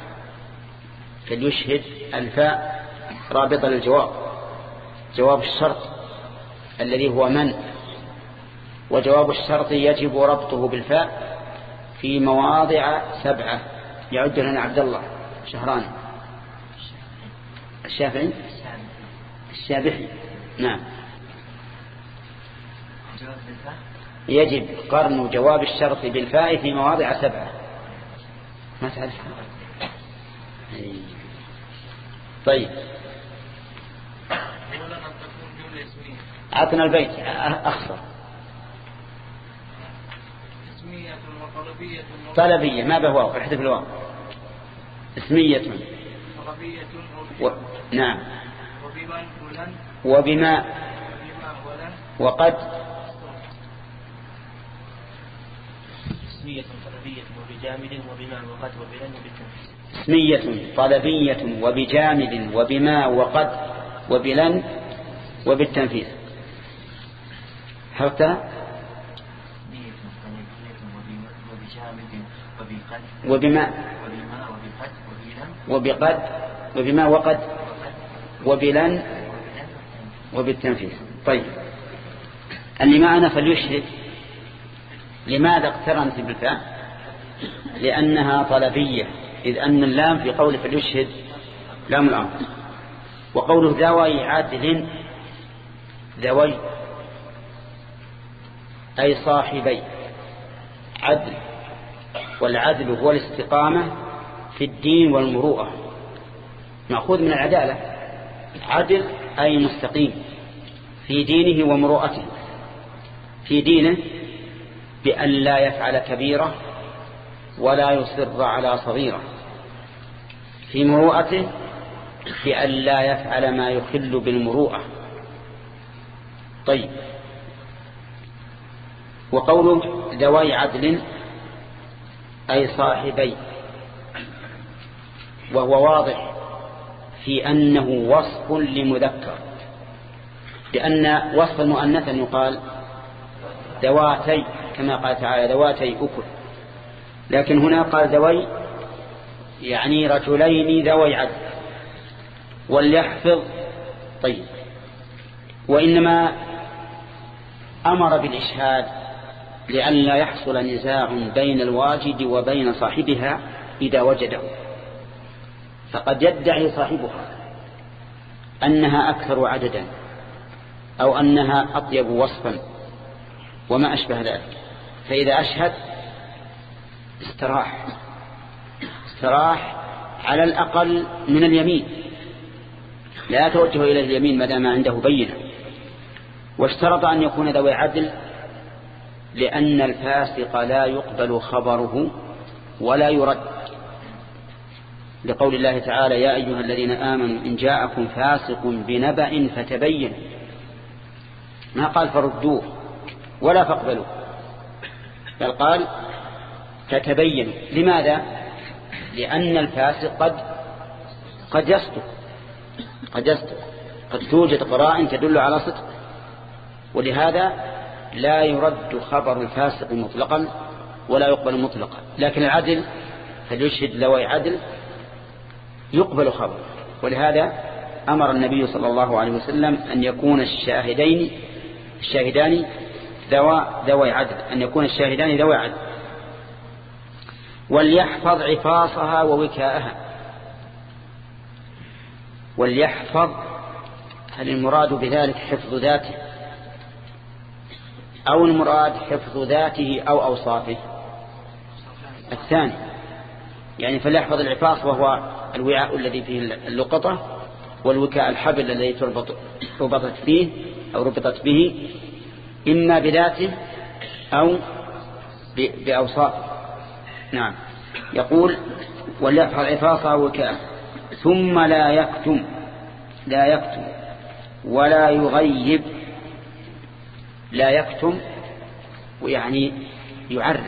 فليشهد الفاء رابطة للجواب، جواب الشرط الذي هو من، وجواب الشرط يجب ربطه بالفاء في مواضع سبعة. يعد لنا عبد الله شهران الشافعي الشابحي. نعم. يجب قرن جواب الشرط بالفاء في مواضع سبعة. ما تعرفها؟ طيب عطنا البيت أخصر. طلبية ما بهواو، احذف الواو. اسمية و... نعم. وبما وقد. اسمية طلبية وبجامد وبما وقد وبلن وبالتنفيذ. اسمية طلبية وبجامد وبما وقد وبلن وبالتنفيذ. حرفت وبما وبقد وبما وقد وبلن وبالتنفيذ. طيب اللي معنا فليشهد. لماذا اقترنت بالفاء؟ لأنها طلبية، إذ أن اللام في قول فليشهد لام الأمر. وقوله ذوي عدل، ذوي أي صاحبي عدل، والعدل هو الاستقامة في الدين والمروءة، مأخوذ من العدالة. عدل أي مستقيم في دينه ومروءته. في دينه بأن لا يفعل كبيرة ولا يصر على صغيرة. في مروءته بأن لا يفعل ما يخل بالمروءة. طيب وقوله ذوي عدل أي صاحبي، وهو واضح في أنه وصف لمذكر، لأن وصف المؤنث يقال ذواتي كما قال تعالى ذواتي أكل، لكن هنا قال ذوي يعني رجلين ذوي عدل. وليحفظ طيب، وإنما أمر بالإشهاد لئلا يحصل نزاع بين الواجد وبين صاحبها إذا وجده، فقد يدعي صاحبها أنها أكثر عددا أو أنها أطيب وصفا وما أشبه ذلك، فإذا أشهد استراح استراح على الأقل من اليمين، لا توجه إلى اليمين ما دام عنده بينة. واشترط أن يكون ذوي عدل لأن الفاسق لا يقبل خبره ولا يرد، لقول الله تعالى يا أيها الذين آمنوا إن جاءكم فاسق بنبأ فتبين، ما قال فردوه ولا فاقبلوه، بل قال فتبين. لماذا؟ لأن الفاسق قد قد يصدق قد يصدق قد توجد قرائن تدل على صدق، ولهذا لا يرد خبر الفاسق مطلقا ولا يقبل مطلقا. لكن العدل فليشهد ذوي عدل يقبل خبر، ولهذا أمر النبي صلى الله عليه وسلم أن يكون الشاهدين الشاهدان ذوي ذوي عدل أن يكون الشاهدان ذوي عدل. وليحفظ عفاصها ووكاءها. وليحفظ، هل المراد بذلك حفظ ذاته أو المراد حفظ ذاته أو أوصافه؟ الثاني، يعني فليحفظ العفاص وهو الوعاء الذي فيه اللقطة، والوكاء الحبل الذي تربط ربطت فيه أو ربطت به إما بذاته أو بأوصافه. نعم، يقول وليحفظ عفاصها ووكاءه. ثم لا يكتم لا يكتم ولا يغيب. لا يكتم ويعني يعرف،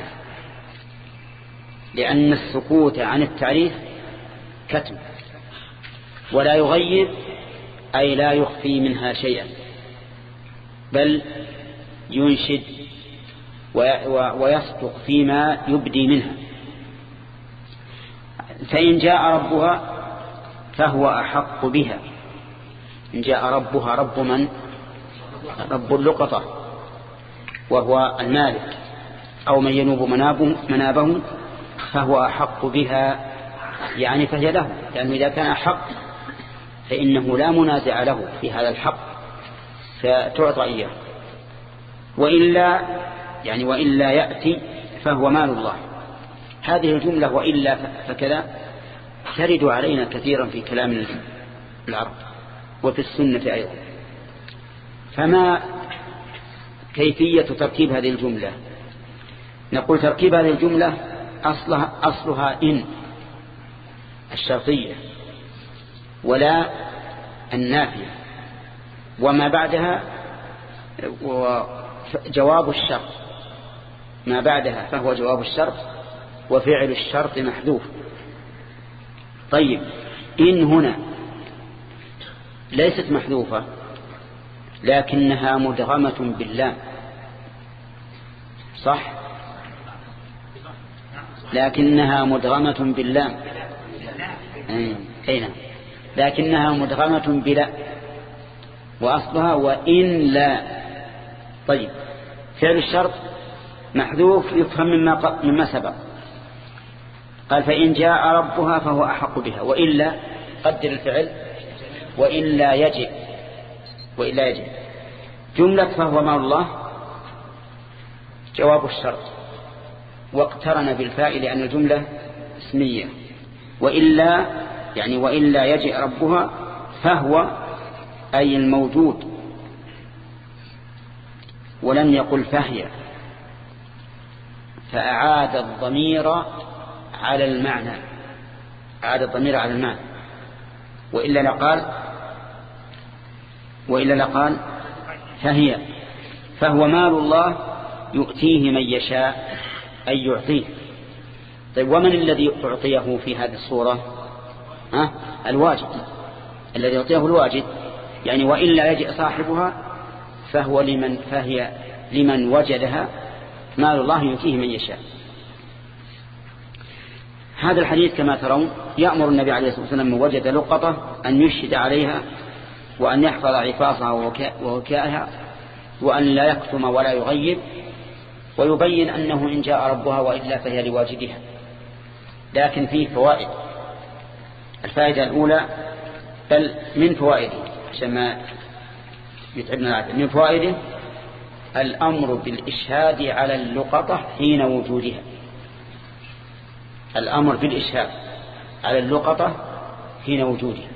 لأن السكوت عن التعريف كتم. ولا يغيب أي لا يخفي منها شيئا، بل ينشد ويصدق فيما يبدي منها. فإن جاء ربها فهو أحق بها. إن جاء ربها، رب من؟ رب اللقطة وهو المالك أو من ينوب منابه, منابه فهو أحق بها، يعني فهي له، لأنه إذا كان أحق فإنه لا منازع له في هذا الحق فتعطى إياه. وإلا يعني وإلا يأتي فهو مال الله. هذه الجملة وإلا فكذا ترد علينا كثيرا في كلام العرب وفي السنة أيضا. فما كيفية تركيب هذه الجملة؟ نقول تركيب هذه الجملة أصلها, أصلها إن الشرطية ولا النافية، وما بعدها جواب الشرط، ما بعدها فهو جواب الشرط وفعل الشرط محذوف. طيب، إن هنا ليست محذوفة لكنها مدغمة باللام، صح؟ لكنها مدغمة باللام، أين؟ لكنها مدغمة بلا، وأصلها وإن لا. طيب، فعل الشرط محذوف يفهم مما, مما سبق. قال فإن جاء ربها فهو أحق بها، وإلا قدر الفعل وإلا يجب وإلا يجب جملة فهو مال الله جواب الشرط، واقترن بالفاء لأن الجملة اسمية. وإلا يعني وإلا يجئ ربها فهو أي الموجود، ولم يقل فهي، فأعاد الضمير على المعنى أعاد الضمير على المعنى. وإلا لقال وإلا لقال فهي، فهو مال الله يؤتيه من يشاء أي يعطيه. طيب ومن الذي أعطيه في هذه الصورة؟ ها؟ الواجد، الذي يعطيه الواجد، يعني وإلا يجئ صاحبها فهو لمن فهي لمن وجدها، مال الله يؤتيه من يشاء. هذا الحديث كما ترون يأمر النبي عليه الصلاة والسلام من وجد لقطة أن يشهد عليها وأن يحفظ عفاصها ووكائها وأن لا يكتم ولا يغيب، ويبين أنه إن جاء ربها وإلا فهي لواجدها. لكن فيه فوائد. الفائدة الأولى بل من فوائده عشان ما يتعبنا العادة، من فوائده الأمر بالإشهاد على اللقطة حين وجودها. الأمر بالإشهاد على اللقطة حين وجودها،